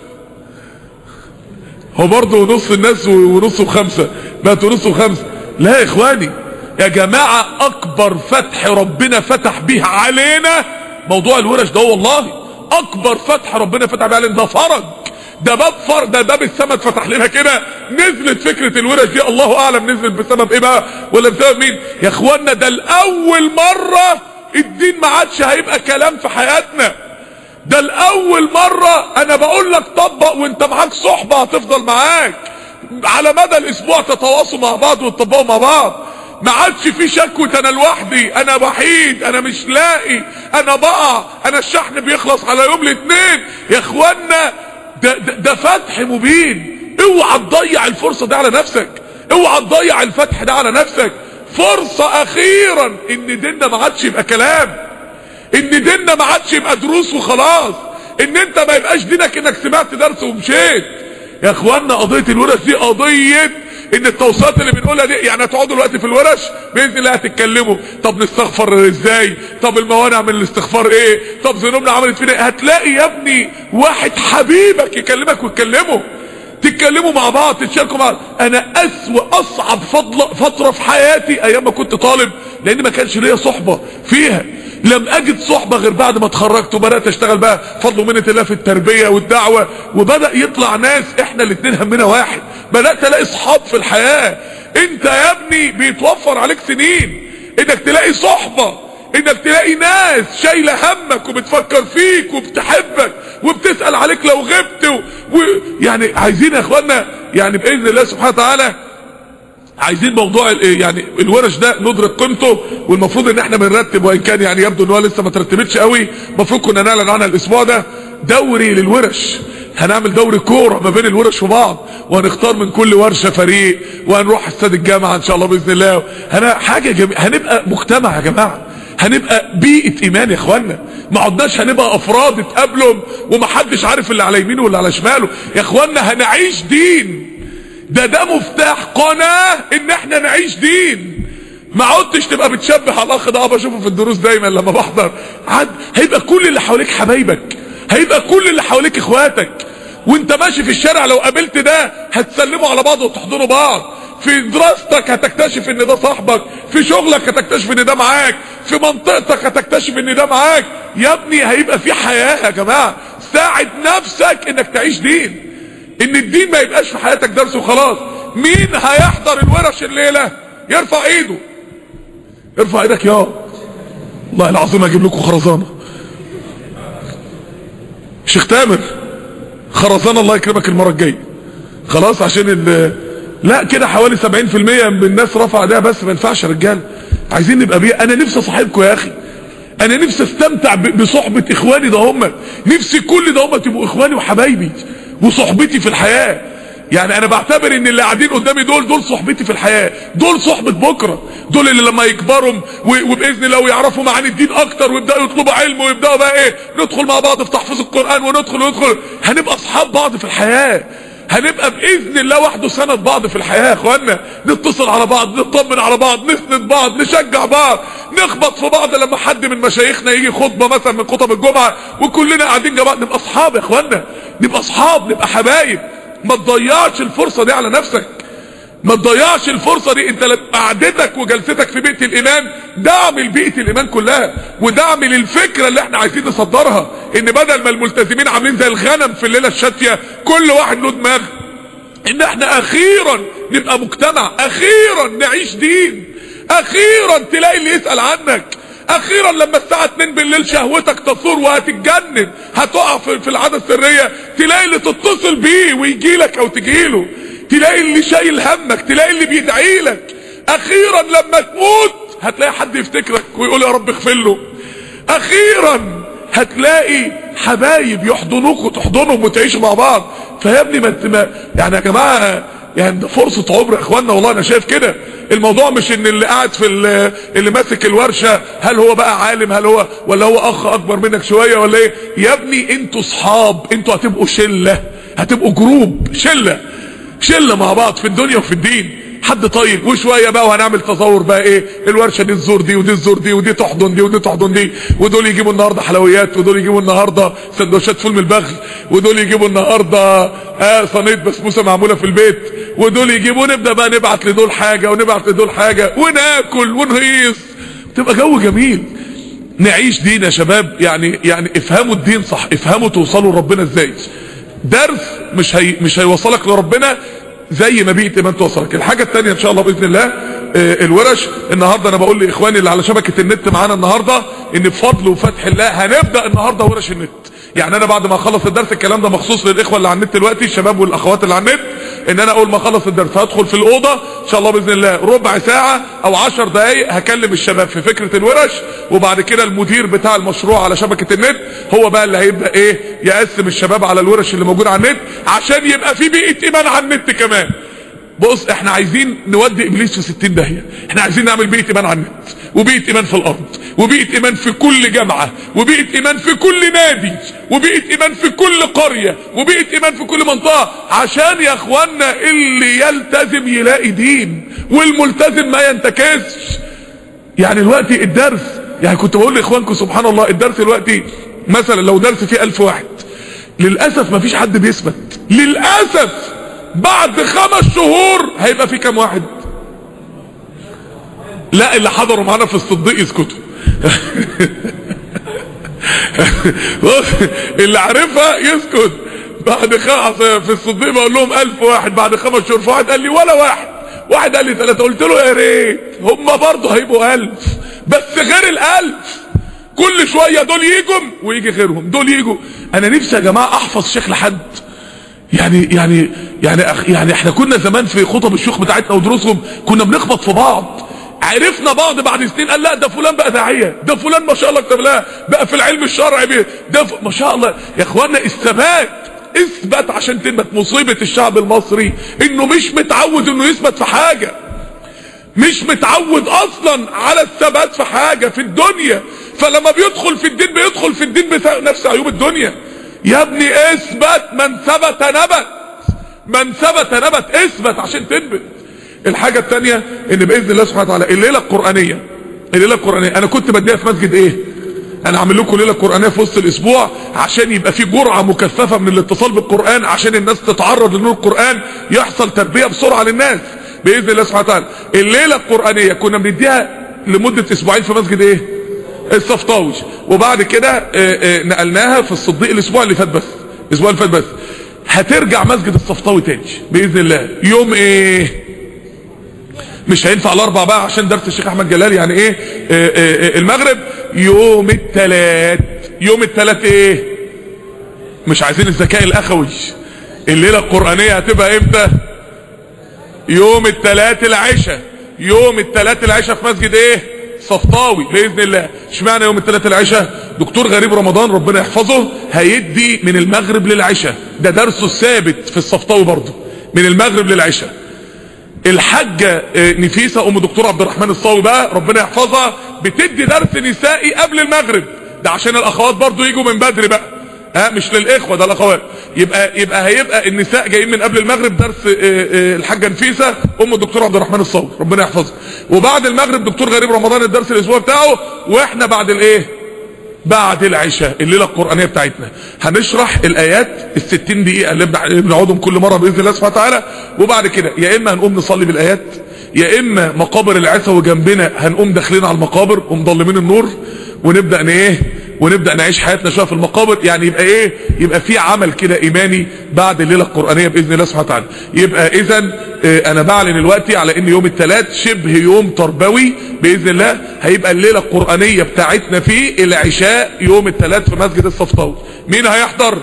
هو برضه نص الناس ونص وخمسه، بقتوا نص وخمسه. لا يا اخواني يا جماعه اكبر فتح ربنا فتح به علينا موضوع الورش ده. والله اكبر فتح ربنا فتح بيه علينا ده فرج، ده باب فرج، ده باب السماء اتفتح لنا كده. نزلت فكرة الورش دي الله اعلم نزلت بسبب ايه بقى ولا بسبب مين يا اخوانا. ده الاول مرة الدين ما عادش هيبقى كلام في حياتنا. ده الاول مرة انا بقول لك طبق وانت معاك صحبة هتفضل معاك على مدى الاسبوع، تتواصلوا مع بعض وتطبقوا مع بعض. ما عادش في شكوى انا لوحدي، انا وحيد، انا مش لاقي، انا بقع، انا الشحن بيخلص على يوم الاثنين. يا اخوانا ده, ده, ده فتح مبين. اوعى تضيع الفرصة دي على نفسك، اوعى تضيع الفتح ده على نفسك. فرصة اخيرا ان ديننا ما عادش يبقى كلام، ان ديننا ما عادش يبقى دروس وخلاص، ان انت ما يبقاش دينك انك سمعت درس ومشيت. يا اخوانا قضية الورث دي قضية ان التوصيات اللي بنقولها دي يعني هتقعدوا دلوقتي في الورش باذن الله هتتكلموا، طب نستغفر ازاي، طب الموانع من الاستغفار ايه، طب ذنوبنا عملت فينا ايه. هتلاقي يا ابني واحد حبيبك يكلمك وتكلمه، تتكلموا مع بعض، تتشاركوا مع بعض. انا اسوأ اصعب فضل فتره في حياتي ايام ما كنت طالب، لان ما كانش ليا صحبه فيها. لم اجد صحبه غير بعد ما اتخرجت وبدات اشتغل بقى فضل ومنه الله في التربيه والدعوه، وبدا يطلع ناس احنا الاثنين همنا واحد. بدات الاقي اصحاب في الحياه. انت يا ابني بيتوفر عليك سنين انك تلاقي صحبه، انك تلاقي ناس شايله همك وبتفكر فيك وبتحبك وبتسال عليك لو غبت و... و... يعني عايزين يا اخوانا يعني باذن الله سبحانه وتعالى عايزين موضوع يعني الورش ده ندرك قيمته، والمفروض ان احنا بنرتب، وان كان يعني يبدو ان هو لسه ما ترتبتش قوي. المفروض كنا نعلن عنها الاسبوع ده دوري للورش، هنعمل دوري كوره ما بين الورش وبعض، وهنختار من كل ورشه فريق، وهنروح استاد الجامعه ان شاء الله باذن الله. هن حاجه جميل. هنبقى مجتمع يا جماعه، هنبقى بيئه ايمان يا اخوانا، ما عدناش هنبقى افراد اتقابلوا ومحدش عارف اللي على يمينه واللي على شماله يا اخوانا. هنعيش دين، ده ده مفتاح قناه ان احنا نعيش دين. ما عدتش تبقى بتشبه على الاخ ده، بشوفه في الدروس دايما لما بحضر، عد هيبقى كل اللي حواليك حبايبك، هيبقى كل اللي حواليك اخواتك. وانت ماشي في الشارع لو قابلت ده هتسلموا على بعض وتحضنوا بعض. في دراستك هتكتشف ان ده صاحبك، في شغلك هتكتشف ان ده معاك، في منطقتك هتكتشف ان ده معاك. يا ابني هيبقى في حياة يا جماعة. ساعد نفسك انك تعيش دين، ان الدين ما يبقاش في حياتك درس وخلاص. مين هيحضر الورش الليلة يرفع ايده؟ ارفع ايدك يا والله العظيم اجيب لكم خرزانة. شيخ تامر خرزانة الله يكرمك المرة الجاية خلاص، عشان ال لا كده حوالي سبعين في المية من الناس رفع ايديها، بس ما ينفعش يا رجال. عايزين نبقى بيه. انا نفسي اصاحبكم يا اخي، انا نفسي استمتع بصحبة اخواني ده هم، نفسي كل ده هم تبقوا اخواني وحبايبي وصحبتي في الحياة. يعني انا بعتبر ان اللي قاعدين قدامي دول دول صحبتي في الحياة، دول صحبة بكرة، دول اللي لما يكبروا وباذن الله ويعرفوا معاني الدين اكتر ويبداوا يطلبوا علم ويبداوا بقى ايه ندخل مع بعض في تحفيظ القرآن وندخل وندخل هنبقى اصحاب بعض في الحياة. هنبقى باذن الله وحده سند بعض في الحياه يا اخوانا، نتصل على بعض، نطمن على بعض، نسند بعض، نشجع بعض، نخبط في بعض لما حد من مشايخنا يجي خطبه مثلا من خطب الجمعه وكلنا قاعدين جنب بعض. نبقى اصحاب يا اخوانا، نبقى اصحاب، نبقى حبايب. ما تضيعش الفرصه دي على نفسك، ما تضيعش الفرصه دي. انت قعدتك وجلستك في بيئه الايمان دعم لبيئه الايمان كلها، ودعم للفكره اللي احنا عايزين نصدرها، ان بدل ما الملتزمين عاملين زي الغنم في الليله الشاتيه كل واحد له دماغ، ان احنا اخيرا نبقى مجتمع، اخيرا نعيش دين، اخيرا تلاقي اللي يسال عنك، اخيرا لما الساعه اتنين بالليل شهوتك تصور وهتتجنن هتقع في العاده السريه تلاقي اللي تتصل بيه ويجي لك او تجيله، تلاقي اللي شايل همك، تلاقي اللي بيدعي لك. اخيرا لما تموت هتلاقي حد يفتكرك ويقول يا رب اغفر له. اخيرا هتلاقي حبايب يحضنوك وتحضنهم وتعيشوا مع بعض. فيا ابني ما يعني يا جماعه يعني ده فرصه عمر يا اخوانا، والله انا شايف كده. الموضوع مش ان اللي قاعد في اللي ماسك الورشه هل هو بقى عالم، هل هو ولا هو اخ اكبر منك شويه ولا ايه. يا ابني انتوا اصحاب، انتوا هتبقوا شله، هتبقوا جروب، شله شله مع بعض في الدنيا وفي الدين. حد طيب وشويه بقى وهنعمل تظاهر بقى ايه، الورشه دي تزور دي ودي تزور دي ودي تحضن دي ودي تحضن دي، ودول يجيبوا النهارده حلويات ودول يجيبوا النهارده سندوتشات فول من البغل، ودول يجيبوا النهارده اه صينيه بسبوسه معموله في البيت، ودول يجيبوا، نبدا بقى نبعت لدول حاجه ونبعت لدول حاجه وناكل ونهيص، تبقى جو جميل. نعيش دين يا شباب. يعني يعني افهموا الدين صح، افهموا توصلوا لربنا ازاي. درس مش هي مش هيوصلك لربنا زي ما بيئة ايمان توصلك. الحاجة التانية ان شاء الله باذن الله آه الورش. النهاردة انا بقول لاخواني اللي على شبكة النت معانا النهاردة ان بفضل وفتح الله هنبدأ النهاردة ورش النت. يعني انا بعد ما اخلص الدرس، الكلام ده مخصوص للاخوة اللي على النت دلوقتي، الشباب والاخوات اللي على النت، ان انا اول ما اخلص الدرس هدخل في الاوضة ان شاء الله باذن الله ربع ساعة او عشر دقايق هكلم الشباب في فكرة الورش، وبعد كده المدير بتاع المشروع على شبكة النت هو بقى اللي هيبدأ ايه يقسم الشباب على الورش اللي موجودة على النت، عشان يبقى في بيئة ايمان على النت كمان. بص احنا عايزين نودي ابليس في ستين داهية، احنا عايزين نعمل بيئة ايمان على النت وبيئة ايمان في الارض وبيئة ايمان في كل جامعة، وبيئة ايمان في كل نادي، وبيئة ايمان في كل قرية، وبيئة ايمان في كل منطقة، عشان يا اخوانا اللي يلتزم يلاقي دين والملتزم ما ينتكسش. يعني دلوقتي الدرس، يعني كنت بقول لاخوانكم سبحان الله، الدرس دلوقتي مثلا لو درس فيه الف واحد، للأسف مفيش حد بيثبت، للأسف بعد خمس شهور هيبقى في كام واحد؟ لا اللي حضروا معانا في الصديق يسكتوا. اللي عارفها يسكت. بعد خمس في الصديق بقول لهم ألف واحد، بعد خمس شهور في واحد قال لي ولا واحد، واحد قال لي ثلاثة، قلت له يا ريت هم برضه هيبقوا ألف بس غير الألف، كل شوية دول يجوا ويجي غيرهم، دول يجوا. انا نفسي يا جماعة احفظ شكل حد، يعني يعني يعني يعني احنا كنا زمان في خطب الشيوخ بتاعتنا ودروسهم كنا بنخبط في بعض، عرفنا بعض بعد سنين، قال لا ده فلان بقى داعية، ده فلان ما شاء الله كتب الله بقى في العلم الشرعي بيه. ده ف... ما شاء الله يا اخوانا الثبات، اثبت عشان تثبت. مصيبة الشعب المصري انه مش متعود انه يثبت في حاجة، مش متعود اصلا على الثبات في حاجة في الدنيا، فلما بيدخل في الدين بيدخل في الدين بنفس عيوب الدنيا. يا ابني اثبت، من ثبت نبت، من ثبت نبت، اثبت عشان تثبت. الحاجة التانية ان باذن الله سبحانه وتعالى الليلة القرآنية، الليلة القرآنية انا كنت بديها في مسجد ايه؟ انا عامل لكم ليلة قرآنية في وسط الاسبوع عشان يبقى في جرعة مكثفة من الاتصال بالقرآن، عشان الناس تتعرض لنور القرآن، يحصل تربية بسرعة للناس باذن الله سبحانه وتعالى. الليلة القرآنية كنا بنديها لمدة اسبوعين في مسجد ايه؟ الصفطاوي، وبعد كده نقلناها في الصديق الاسبوع اللي فات بس، الاسبوع اللي فات بس. هترجع مسجد الصفطاوي تاني باذن الله يوم ايه؟ مش هينفع الاربع بقى عشان درس الشيخ احمد جلال، يعني ايه, إيه, إيه المغرب يوم الثلاث. يوم الثلاث ايه؟ مش عايزين الذكاء الاخوي. الليله القرانيه هتبقى امتى؟ يوم الثلاث العشاء، يوم الثلاث العشاء في مسجد ايه؟ صفطاوي باذن الله. اشمعنى يوم الثلاث العشاء؟ دكتور غريب رمضان ربنا يحفظه هيدي من المغرب للعشاء، ده درسه الثابت في الصفطاوي برضه من المغرب للعشاء. الحاجة نفيسة ام دكتور عبد الرحمن الصاوي بقى ربنا يحفظها بتدي درس نسائي قبل المغرب، ده عشان الاخوات برضو يجوا من بدري بقى، ها مش للاخوة ده الاخوات. يبقى يبقى هيبقى النساء جايين من قبل المغرب، درس الحاجة نفيسة ام الدكتور عبد الرحمن الصاوي ربنا يحفظها، وبعد المغرب دكتور غريب رمضان الدرس الاسبوع بتاعه، واحنا بعد الايه؟ بعد العشاء الليلة القرآنية بتاعتنا هنشرح الآيات الستين دقيقة اللي بنقعدهم كل مرة بإذن الله سبحانه وتعالى. وبعد كده يا إما هنقوم نصلي بالآيات، يا إما مقابر العسوي جنبنا هنقوم داخلين على المقابر ومضلمين النور ونبدأ نايه ونبدأ نعيش حياتنا شوية في المقابر، يعني يبقى ايه؟ يبقى في عمل كده ايماني بعد الليلة القرآنية بإذن الله سبحانه وتعالى. يبقى اذا اه انا بعلن الوقت على ان يوم الثلاث شبه يوم تربوي بإذن الله، هيبقى الليلة القرآنية بتاعتنا فيه العشاء يوم الثلاث في مسجد الصفطاوي. مين هيحضر؟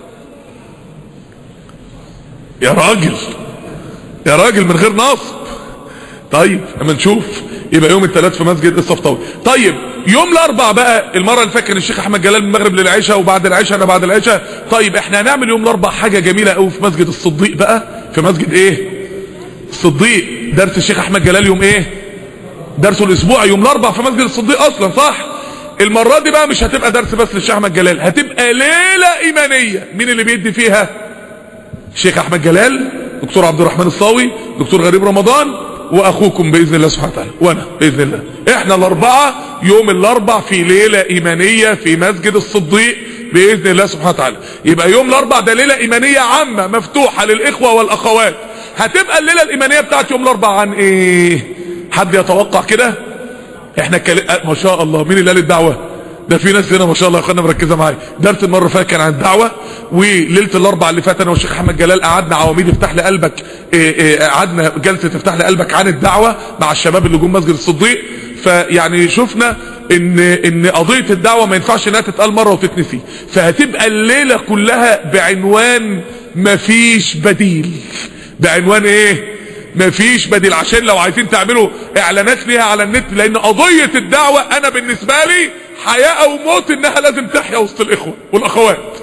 يا راجل يا راجل من غير نصب. طيب اما نشوف. يبقى يوم الثلاث في مسجد الصفطاوي. طيب يوم الاربع بقى، المره اللي فاكر الشيخ احمد جلال من المغرب للعشاء وبعد العشاء انا بعد العشاء. طيب احنا هنعمل يوم الاربع حاجه جميله قوي في مسجد الصديق بقى، في مسجد ايه؟ الصديق. درس الشيخ احمد جلال يوم ايه؟ درسه الاسبوع يوم الاربع في مسجد الصديق اصلا، صح؟ المره دي بقى مش هتبقى درس بس للشيخ احمد جلال، هتبقى ليله ايمانيه. مين اللي بيدي فيها؟ الشيخ احمد جلال، دكتور عبد الرحمن الصاوي، دكتور غريب رمضان، واخوكم باذن الله سبحانه وتعالى، وانا باذن الله. احنا الاربعه يوم الاربع في ليله ايمانيه في مسجد الصديق باذن الله سبحانه وتعالى. يبقى يوم الاربع ده ليله ايمانيه عامه مفتوحه للاخوه والاخوات. هتبقى الليله الايمانيه بتاعت يوم الاربع عن ايه؟ حد يتوقع كده؟ احنا كل... ما شاء الله. مين اللي قال الدعوه؟ ده في ناس هنا ما شاء الله يا اخوانا مركزه معايا. درس المره اللي فاتت كان عن الدعوه، وليله الاربع اللي فات انا والشيخ احمد جلال قعدنا عواميد افتح لي قلبك، قعدنا جلسه تفتح لي قلبك عن الدعوه مع الشباب اللي جم مسجد الصديق. فيعني شفنا ان ان قضيه الدعوه ما ينفعش انها تتقال مره وتتنسي، فهتبقى الليله كلها بعنوان مفيش بديل. بعنوان ايه؟ مفيش بديل. عشان لو عايزين تعملوا اعلانات ليها على النت، لان قضيه الدعوه انا بالنسبه لي حياه او موت، انها لازم تحيا وسط الاخوه والاخوات.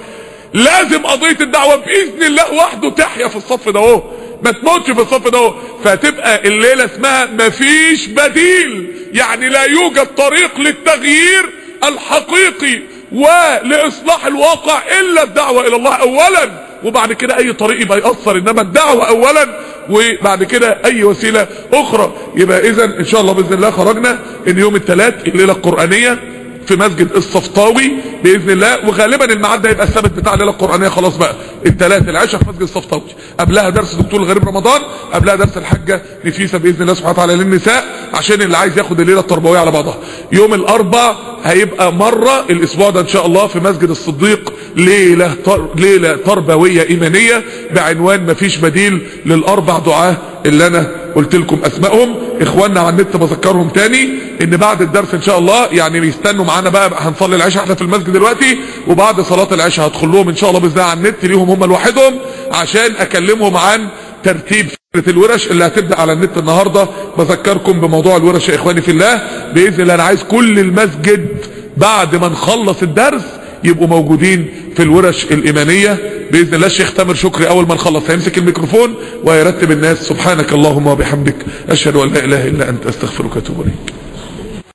لازم قضية الدعوة بإذن الله وحده تحيا في الصف ده اهو، ما تموتش في الصف ده اهو. فتبقى الليلة اسمها مفيش بديل، يعني لا يوجد طريق للتغيير الحقيقي ولإصلاح الواقع إلا الدعوة إلى الله أولا، وبعد كده أي طريق يبقى يأثر، إنما الدعوة أولا وبعد كده أي وسيلة أخرى. يبقى إذن إن شاء الله بإذن الله خرجنا إن يوم الثلاث الليلة القرآنية في مسجد الصفطاوي باذن الله، وغالبا الميعاد ده يبقى الثابت بتاع الليله القرانيه خلاص بقى، الثلاث العشاء في مسجد الصفطاوي، قبلها درس دكتور الغريب رمضان، قبلها درس الحاجه نفيسه باذن الله سبحانه وتعالى للنساء، عشان اللي عايز ياخد الليله التربويه على بعضها. يوم الاربع هيبقى مره الاسبوع ده ان شاء الله في مسجد الصديق ليله تر... ليله تربويه ايمانيه بعنوان مفيش بديل للاربع دعاه اللي انا قلت لكم اسمائهم. اخواننا على النت بذكرهم تاني ان بعد الدرس ان شاء الله يعني يستنوا معانا بقى, بقى هنصلي العشاء احنا في المسجد دلوقتي، وبعد صلاة العشاء هدخل لهم ان شاء الله باذن الله على النت ليهم هم لوحدهم عشان اكلمهم عن ترتيب فكرة الورش اللي هتبدأ على النت النهاردة. بذكركم بموضوع الورش يا اخواني في الله باذن الله. انا عايز كل المسجد بعد ما نخلص الدرس يبقوا موجودين في الورش الايمانيه باذن الله. الشيخ تامر شكري اول ما نخلص هيمسك الميكروفون ويرتب الناس. سبحانك اللهم وبحمدك اشهد ان لا اله الا انت استغفرك واتوب اليك.